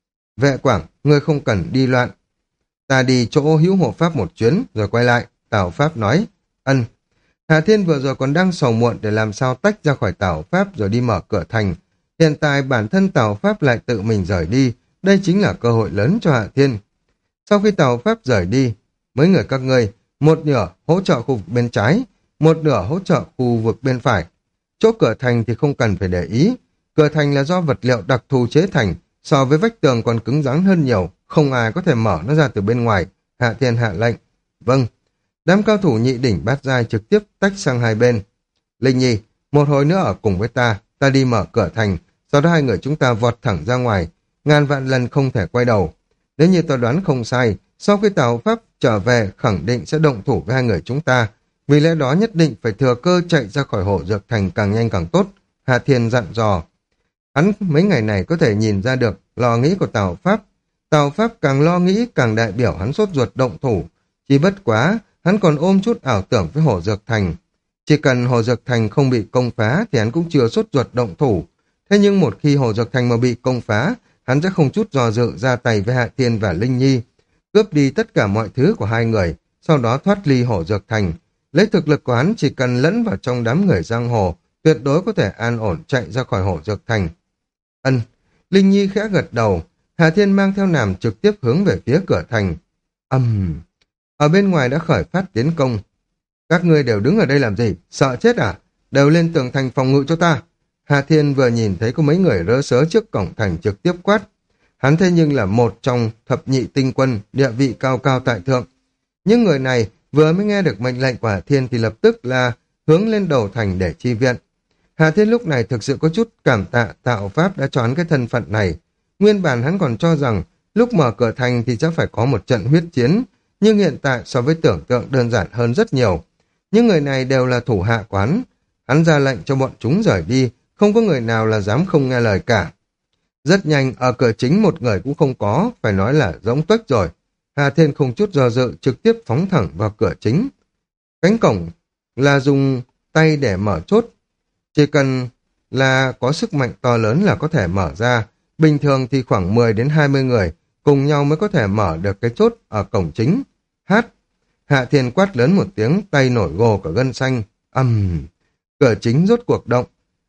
Vệ Quảng, ngươi không cần đi loạn. Ta đi chỗ hữu hộ Pháp một chuyến rồi quay lại. Tào Pháp nói. Ân. Hà Thiên vừa rồi còn đang sầu muộn để làm sao tách ra khỏi Tào Pháp rồi đi mở cửa thành. Hiện tại bản thân Tào Pháp lại tự mình rời đi. Đây chính là cơ hội lớn cho Hạ Thiên. Sau khi Tào Pháp rời đi, mấy người các ngươi, một nửa hỗ trợ khu vực bên trái, một nửa hỗ trợ khu vực bên phải. Chỗ cửa thành thì không cần phải để ý. Cửa thành là do vật liệu đặc thù chế thành, so với vách tường còn cứng rắn hơn nhiều, không ai có thể mở nó ra từ bên ngoài. Hạ Thiên hạ lệnh. Vâng. Đám cao thủ nhị đỉnh bát giai trực tiếp tách sang hai bên. Linh Nhi, một hồi nữa ở cùng với ta, ta đi mở cửa thành, sau đó hai người chúng ta vọt thẳng ra ngoài, ngàn vạn lần không thể quay đầu. Nếu như tôi đoán không sai, sau khi Tào Pháp trở về khẳng định sẽ động thủ với hai người chúng ta, vì lẽ đó nhất định phải thừa cơ chạy ra khỏi Hổ Dược Thành càng nhanh càng tốt. Hạ Thiên dặn dò. Hắn mấy ngày này có thể nhìn ra được lo nghĩ của Tào Pháp. Tào Pháp càng lo nghĩ càng đại biểu hắn sốt ruột động thủ. Chỉ bất quá, hắn còn ôm chút ảo tưởng với Hổ Dược Thành. Chỉ cần Hổ Dược Thành không bị công phá thì hắn cũng chưa sốt ruột động thủ. Thế nhưng một khi Hổ Dược Thành mà bị công phá, hắn sẽ không chút do dự ra tay với Hạ Thiên và Linh Nhi, cướp đi tất cả mọi thứ của hai người, sau đó thoát ly Hổ Dược Thành. Lấy thực lực của hắn chỉ cần lẫn vào trong đám người giang hồ, tuyệt đối có thể an ổn chạy ra khỏi Hổ Dược Thành. Ân, Linh Nhi khẽ gật đầu. Hạ Thiên mang theo nàng trực tiếp hướng về phía cửa thành. Âm, um, ở bên ngoài đã khởi phát tiến công. Các ngươi đều đứng ở đây làm gì? Sợ chết à? Đều lên tường thành phòng ngự cho ta. Hạ Thiên vừa nhìn thấy có mấy người rớ sớ trước cổng thành trực tiếp quát. Hắn thế nhưng là một trong thập nhị tinh quân, địa vị cao cao tại thượng. Những người này vừa mới nghe được mệnh lệnh của Hạ Thiên thì lập tức là hướng lên đầu thành để chi viện. Hạ Thiên lúc này thực sự có chút cảm tạ Tạo Pháp đã cho hắn cái thân phận này. Nguyên bản hắn còn cho rằng lúc mở cửa thành thì sẽ phải có một trận huyết chiến, nhưng hiện tại so với tưởng tượng đơn giản hơn rất nhiều. Những người này đều là thủ hạ quán. Hắn ra lệnh cho bọn chúng rời đi, không có người nào là dám không nghe lời cả. Rất nhanh, ở cửa chính một người cũng không có, phải nói là rỗng tuếch rồi. Hà Thiên không chút do dự, trực tiếp phóng thẳng vào cửa chính. Cánh cổng là dùng tay để mở chốt. Chỉ cần là có sức mạnh to lớn là có thể mở ra. Bình thường thì khoảng mười đến hai mươi người cùng nhau mới có thể mở được cái chốt ở cổng chính. Hát! Hạ Thiên quát lớn một tiếng, tay nổi gồ cả gân xanh. Ầm! Uhm. Cửa chính rốt cuộc động.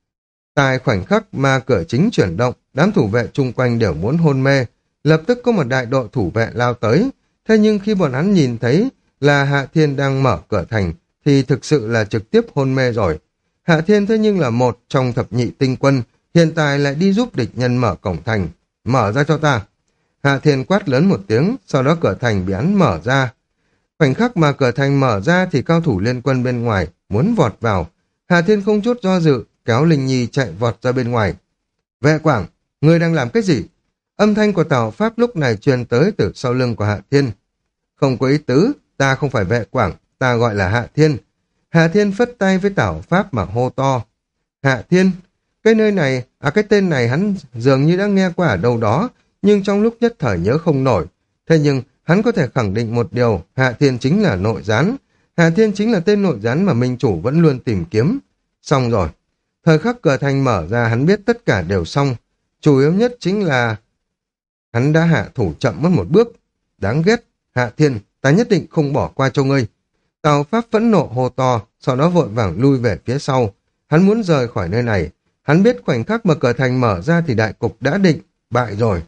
Tại khoảnh khắc mà cửa chính chuyển động, đám thủ vệ chung quanh đều muốn hôn mê. Lập tức có một đại đội thủ vệ lao tới. Thế nhưng khi bọn hắn nhìn thấy là Hạ Thiên đang mở cửa thành, thì thực sự là trực tiếp hôn mê rồi. Hạ Thiên thế nhưng là một trong thập nhị tinh quân, hiện tại lại đi giúp địch nhân mở cổng thành. Mở ra cho ta. Hạ Thiên quát lớn một tiếng, sau đó cửa thành bị hắn mở ra. Khoảnh khắc mà cửa thành mở ra thì cao thủ liên quân bên ngoài muốn vọt vào. Hạ Thiên không chút do dự, kéo Linh Nhi chạy vọt ra bên ngoài. Vệ Quảng, ngươi đang làm cái gì? Âm thanh của Tào Pháp lúc này truyền tới từ sau lưng của Hạ Thiên. Không có ý tứ, ta không phải Vệ Quảng, ta gọi là Hạ Thiên. Hạ Thiên phất tay với Tào Pháp mà hô to. Hạ Thiên, cái nơi này, à cái tên này hắn dường như đã nghe qua ở đâu đó, nhưng trong lúc nhất thời nhớ không nổi. Thế nhưng hắn có thể khẳng định một điều, Hạ Thiên chính là nội gián. Hạ Thiên chính là tên nội gián mà minh chủ vẫn luôn tìm kiếm. Xong rồi. Thời khắc cửa thành mở ra hắn biết tất cả đều xong. Chủ yếu nhất chính là hắn đã hạ thủ chậm mất một bước. Đáng ghét. Hạ Thiên, ta nhất định không bỏ qua cho ngươi. Tào Pháp phẫn nộ hô to, sau đó vội vàng lui về phía sau. Hắn muốn rời khỏi nơi này. Hắn biết khoảnh khắc mà cửa thành mở ra thì đại cục đã định, bại rồi.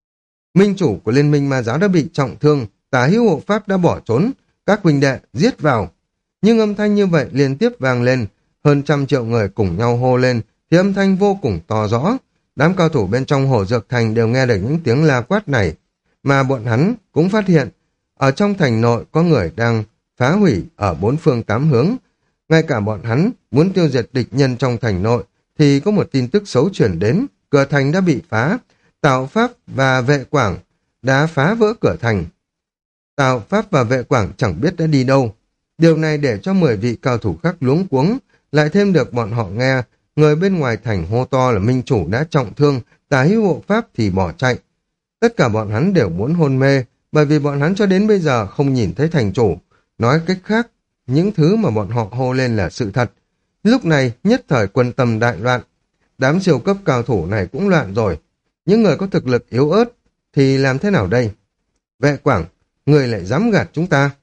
Minh chủ của Liên minh Ma giáo đã bị trọng thương, Tả Hữu hộ pháp đã bỏ trốn, các huynh đệ giết vào. Nhưng âm thanh như vậy liên tiếp vang lên, hơn trăm triệu người cùng nhau hô lên, thì âm thanh vô cùng to rõ. Đám cao thủ bên trong Hồ Dược Thành đều nghe được những tiếng la quát này, mà bọn hắn cũng phát hiện, ở trong thành nội có người đang phá hủy ở bốn phương tám hướng. Ngay cả bọn hắn muốn tiêu diệt địch nhân trong thành nội, thì có một tin tức xấu chuyển đến, cửa thành đã bị phá. Tào Pháp và Vệ Quảng đã phá vỡ cửa thành. Tào Pháp và Vệ Quảng chẳng biết đã đi đâu. Điều này để cho mười vị cao thủ khác luống cuống, lại thêm được bọn họ nghe, người bên ngoài thành hô to là minh chủ đã trọng thương, Tả Hữu hộ pháp thì bỏ chạy. Tất cả bọn hắn đều muốn hôn mê, bởi vì bọn hắn cho đến bây giờ không nhìn thấy thành chủ. Nói cách khác, những thứ mà bọn họ hô lên là sự thật. Lúc này, nhất thời quân tâm đại loạn. Đám siêu cấp cao thủ này cũng loạn rồi. Những người có thực lực yếu ớt thì làm thế nào đây? Vệ Quảng, người lại dám gạt chúng ta.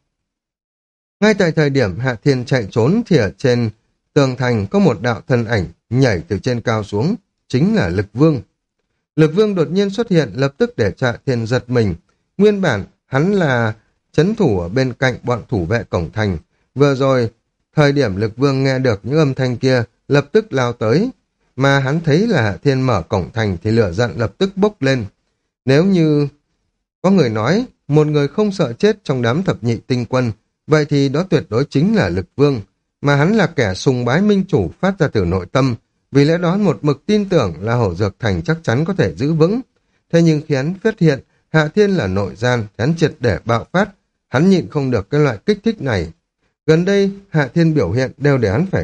Ngay tại thời điểm Hạ Thiên chạy trốn thì ở trên tường thành có một đạo thân ảnh nhảy từ trên cao xuống, chính là Lực Vương. Lực Vương đột nhiên xuất hiện lập tức để cho Hạ Thiên giật mình. Nguyên bản hắn là trấn thủ ở bên cạnh bọn thủ vệ cổng thành. Vừa rồi, thời điểm Lực Vương nghe được những âm thanh kia lập tức lao tới, mà hắn thấy là Hạ Thiên mở cổng thành thì lửa giận lập tức bốc lên. Nếu như có người nói một người không sợ chết trong đám thập nhị tinh quân, vậy thì đó tuyệt đối chính là Lực Vương, mà hắn là kẻ sùng bái minh chủ phát ra từ nội tâm, vì lẽ đó một mực tin tưởng là Hổ Dược Thành chắc chắn có thể giữ vững. Thế nhưng khi hắn phát hiện Hạ Thiên là nội gian, hắn triệt để bạo phát, hắn nhịn không được cái loại kích thích này. Gần đây Hạ Thiên biểu hiện đều để hắn phải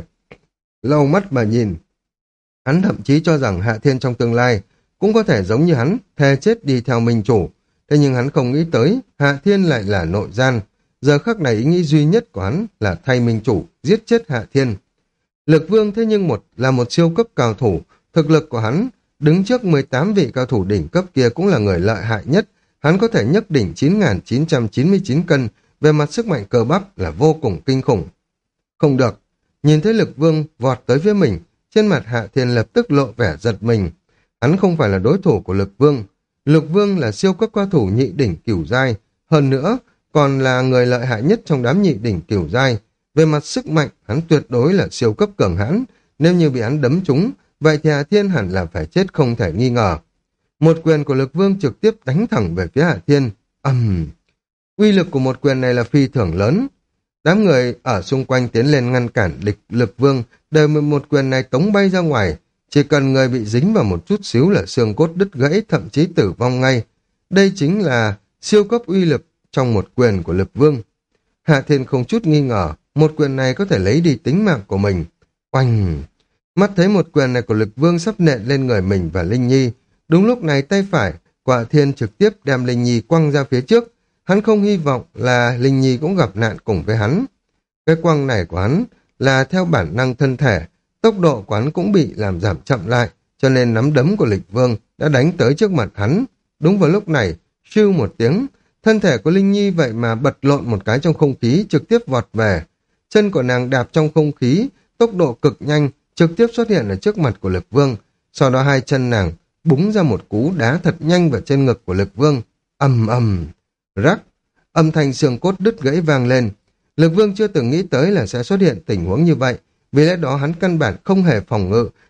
lau mắt mà nhìn. Hắn thậm chí cho rằng Hạ Thiên trong tương lai cũng có thể giống như hắn, thề chết đi theo minh chủ. Thế nhưng hắn không nghĩ tới Hạ Thiên lại là nội gian. Giờ khắc này ý nghĩ duy nhất của hắn là thay minh chủ, giết chết Hạ Thiên. Lực Vương thế nhưng một là một siêu cấp cao thủ, thực lực của hắn đứng trước mười tám vị cao thủ đỉnh cấp kia cũng là người lợi hại nhất. Hắn có thể nhấc đỉnh chín nghìn chín trăm chín mươi chín cân, về mặt sức mạnh cơ bắp là vô cùng kinh khủng. Không được, nhìn thấy Lực Vương vọt tới phía mình, trên mặt Hạ Thiên lập tức lộ vẻ giật mình. Hắn không phải là đối thủ của Lực Vương. Lực Vương là siêu cấp cao thủ nhị đỉnh cửu giai, hơn nữa còn là người lợi hại nhất trong đám nhị đỉnh cửu giai. Về mặt sức mạnh, hắn tuyệt đối là siêu cấp cường hãn. Nếu như bị hắn đấm trúng, vậy thì Hạ Thiên hẳn là phải chết không thể nghi ngờ. Một quyền của Lực Vương trực tiếp đánh thẳng về phía Hạ Thiên. Ầm! Uhm. Uy lực của một quyền này là phi thường lớn. Đám người ở xung quanh tiến lên ngăn cản địch Lực Vương, đều bị một quyền này tống bay ra ngoài. Chỉ cần người bị dính vào một chút xíu là xương cốt đứt gãy, thậm chí tử vong ngay. Đây chính là siêu cấp uy lực trong một quyền của Lực Vương. Hạ Thiên không chút nghi ngờ, một quyền này có thể lấy đi tính mạng của mình. Oanh! Mắt thấy một quyền này của Lực Vương sắp nện lên người mình và Linh Nhi. Đúng lúc này tay phải của Hạ Thiên trực tiếp đem Linh Nhi quăng ra phía trước. Hắn không hy vọng là Linh Nhi cũng gặp nạn cùng với hắn. Cái quăng này của hắn là theo bản năng thân thể, tốc độ của hắn cũng bị làm giảm chậm lại, cho nên nắm đấm của Lực Vương đã đánh tới trước mặt hắn. Đúng vào lúc này, siêu một tiếng, thân thể của Linh Nhi vậy mà bật lộn một cái trong không khí, trực tiếp vọt về. Chân của nàng đạp trong không khí, tốc độ cực nhanh, trực tiếp xuất hiện ở trước mặt của Lực Vương. Sau đó hai chân nàng búng ra một cú đá thật nhanh vào trên ngực của Lực Vương. Ầm ầm, rắc, âm thanh xương cốt đứt gãy vang lên. Lực Vương chưa từng nghĩ tới là sẽ xuất hiện tình huống như vậy, vì lẽ đó hắn căn bản không hề phòng ngự,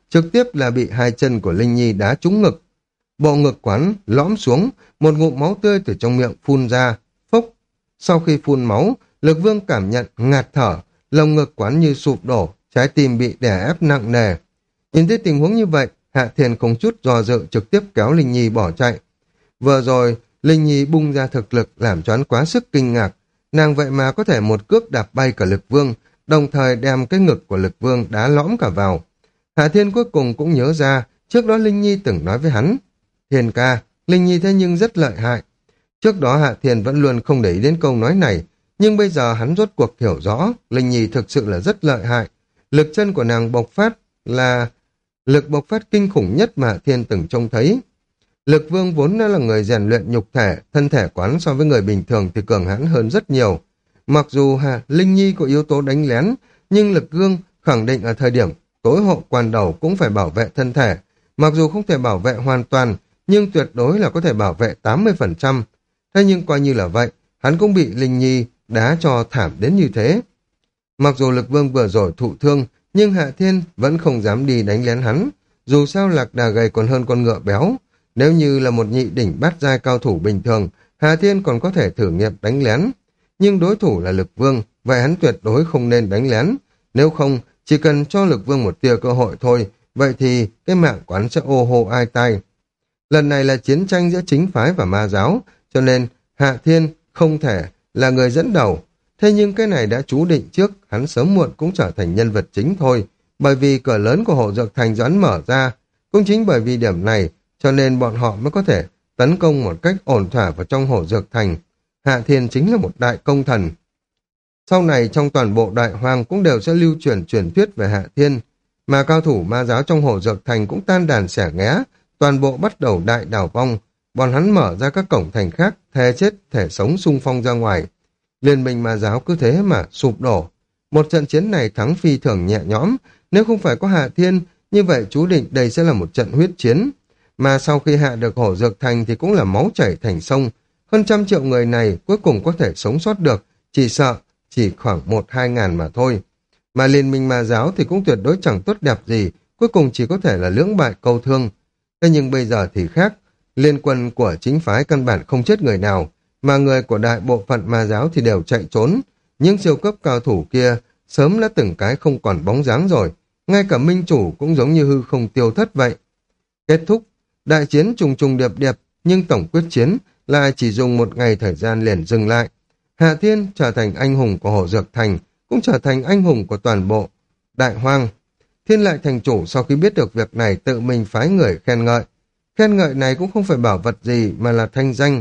trực tiếp là bị hai chân của Linh Nhi đá trúng ngực. Bộ ngực quán lõm xuống, một ngụm máu tươi từ trong miệng phun ra, phốc. Sau khi phun máu, Lực Vương cảm nhận ngạt thở, lồng ngực quán như sụp đổ, trái tim bị đè ép nặng nề. Nhìn thấy tình huống như vậy, Hạ Thiên không chút do dự trực tiếp kéo Linh Nhi bỏ chạy. Vừa rồi, Linh Nhi bung ra thực lực làm cho hắn quá sức kinh ngạc. Nàng vậy mà có thể một cước đạp bay cả Lực Vương, đồng thời đem cái ngực của Lực Vương đá lõm cả vào. Hạ Thiên cuối cùng cũng nhớ ra, trước đó Linh Nhi từng nói với hắn, Thiên ca, Linh Nhi thế nhưng rất lợi hại. Trước đó Hạ Thiên vẫn luôn không để ý đến câu nói này, nhưng bây giờ hắn rốt cuộc hiểu rõ, Linh Nhi thực sự là rất lợi hại. Lực chân của nàng bộc phát là lực bộc phát kinh khủng nhất mà Hạ Thiên từng trông thấy. Lực Vương vốn đã là người rèn luyện nhục thể, thân thể quán so với người bình thường thì cường hãn hơn rất nhiều. Mặc dù Hà Linh Nhi có yếu tố đánh lén, nhưng Lực Vương khẳng định ở thời điểm tối hậu quan đầu cũng phải bảo vệ thân thể. Mặc dù không thể bảo vệ hoàn toàn, nhưng tuyệt đối là có thể bảo vệ tám mươi phần trăm. Thế nhưng coi như là vậy, hắn cũng bị Linh Nhi đá cho thảm đến như thế. Mặc dù Lực Vương vừa rồi thụ thương, nhưng Hạ Thiên vẫn không dám đi đánh lén hắn. Dù sao lạc đà gầy còn hơn con ngựa béo. Nếu như là một nhị đỉnh bát giai cao thủ bình thường, Hạ Thiên còn có thể thử nghiệm đánh lén. Nhưng đối thủ là Lực Vương, vậy hắn tuyệt đối không nên đánh lén. Nếu không, chỉ cần cho Lực Vương một tia cơ hội thôi, vậy thì cái mạng quán sẽ ô hô ai tai. Lần này là chiến tranh giữa chính phái và ma giáo, cho nên Hạ Thiên không thể là người dẫn đầu. Thế nhưng cái này đã chú định trước, hắn sớm muộn cũng trở thành nhân vật chính thôi, bởi vì cửa lớn của Hộ Dược Thành do hắn mở ra. Cũng chính bởi vì điểm này, cho nên bọn họ mới có thể tấn công một cách ổn thỏa vào trong Hộ Dược Thành. Hạ Thiên chính là một đại công thần. Sau này trong toàn bộ Đại Hoang cũng đều sẽ lưu truyền truyền thuyết về Hạ Thiên, mà cao thủ ma giáo trong Hộ Dược Thành cũng tan đàn xẻ nghé, toàn bộ bắt đầu đại đảo vong. Bọn hắn mở ra các cổng thành khác, thề chết thể sống xung phong ra ngoài. Liên minh ma giáo cứ thế mà sụp đổ. Một trận chiến này thắng phi thường nhẹ nhõm, nếu không phải có Hạ Thiên, như vậy chú định đây sẽ là một trận huyết chiến. Mà sau khi hạ được Hổ Dược Thành thì cũng là máu chảy thành sông. Hơn trăm triệu người này cuối cùng có thể sống sót được, chỉ sợ chỉ khoảng một hai ngàn mà thôi. Mà liên minh ma giáo thì cũng tuyệt đối chẳng tốt đẹp gì, cuối cùng chỉ có thể là lưỡng bại câu thương. Thế nhưng bây giờ thì khác, liên quân của chính phái căn bản không chết người nào, mà người của đại bộ phận ma giáo thì đều chạy trốn. Những siêu cấp cao thủ kia sớm đã từng cái không còn bóng dáng rồi, ngay cả minh chủ cũng giống như hư không tiêu thất vậy. Kết thúc, đại chiến trùng trùng điệp điệp, nhưng tổng quyết chiến lại chỉ dùng một ngày thời gian liền dừng lại. Hạ Thiên trở thành anh hùng của Hổ Dược Thành, cũng trở thành anh hùng của toàn bộ Đại Hoang. Thiên Lại thành chủ sau khi biết được việc này tự mình phái người khen ngợi. Khen ngợi này cũng không phải bảo vật gì mà là thanh danh.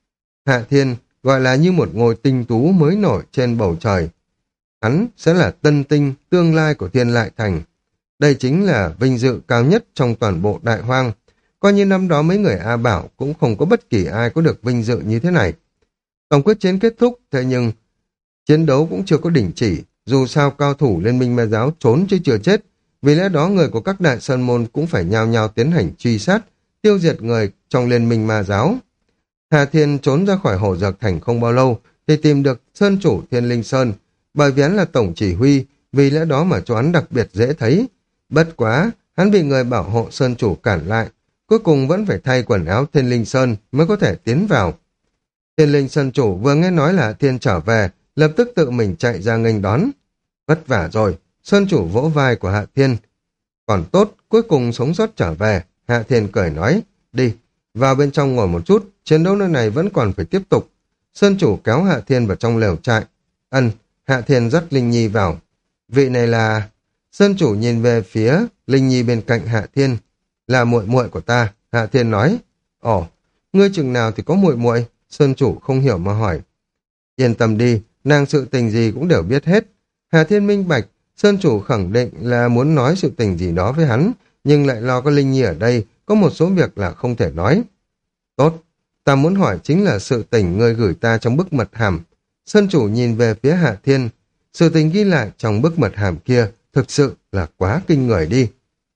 Hạ Thiên gọi là như một ngôi tinh tú mới nổi trên bầu trời. Hắn sẽ là tân tinh tương lai của Thiên Lại Thành. Đây chính là vinh dự cao nhất trong toàn bộ Đại Hoang. Coi như năm đó mấy người A Bảo cũng không có bất kỳ ai có được vinh dự như thế này. Tổng quyết chiến kết thúc, thế nhưng chiến đấu cũng chưa có đình chỉ. Dù sao cao thủ liên minh ma giáo trốn chứ chưa chết. Vì lẽ đó người của các đại sơn môn cũng phải nhao nhao tiến hành truy sát, tiêu diệt người trong liên minh ma giáo. Hà Thiên trốn ra khỏi Hổ Dược Thành không bao lâu thì tìm được sơn chủ Thiên Linh Sơn, bởi vì hắn là tổng chỉ huy, vì lẽ đó mà cho hắn đặc biệt dễ thấy. Bất quá, hắn bị người bảo hộ sơn chủ cản lại, cuối cùng vẫn phải thay quần áo Thiên Linh Sơn mới có thể tiến vào. Thiên Linh Sơn chủ vừa nghe nói là Thiên trở về, lập tức tự mình chạy ra nghênh đón. Vất vả rồi, sơn chủ vỗ vai của Hạ Thiên. Còn tốt, cuối cùng sống sót trở về. Hạ Thiên cười nói, đi, vào bên trong ngồi một chút, chiến đấu nơi này vẫn còn phải tiếp tục. Sơn chủ kéo Hạ Thiên vào trong lều trại. Ân, Hạ Thiên dắt Linh Nhi vào. Vị này là... Sơn chủ nhìn về phía Linh Nhi bên cạnh Hạ Thiên. Là muội muội của ta, Hạ Thiên nói. Ồ, ngươi chừng nào thì có muội muội? Sơn chủ không hiểu mà hỏi. Yên tâm đi, nàng sự tình gì cũng đều biết hết. Hạ Thiên minh bạch, Sơn chủ khẳng định là muốn nói sự tình gì đó với hắn, nhưng lại lo có Linh Nhi ở đây, có một số việc là không thể nói. Tốt, ta muốn hỏi chính là sự tình ngươi gửi ta trong bức mật hàm. Sơn chủ nhìn về phía Hạ Thiên, sự tình ghi lại trong bức mật hàm kia thực sự là quá kinh người đi.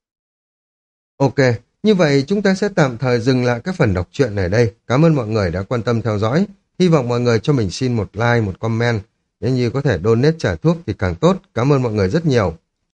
Ok, như vậy chúng ta sẽ tạm thời dừng lại các phần đọc truyện này đây. Cảm ơn mọi người đã quan tâm theo dõi. Hy vọng mọi người cho mình xin một like, một comment. Nếu như có thể donate trả thuốc thì càng tốt. Cảm ơn mọi người rất nhiều.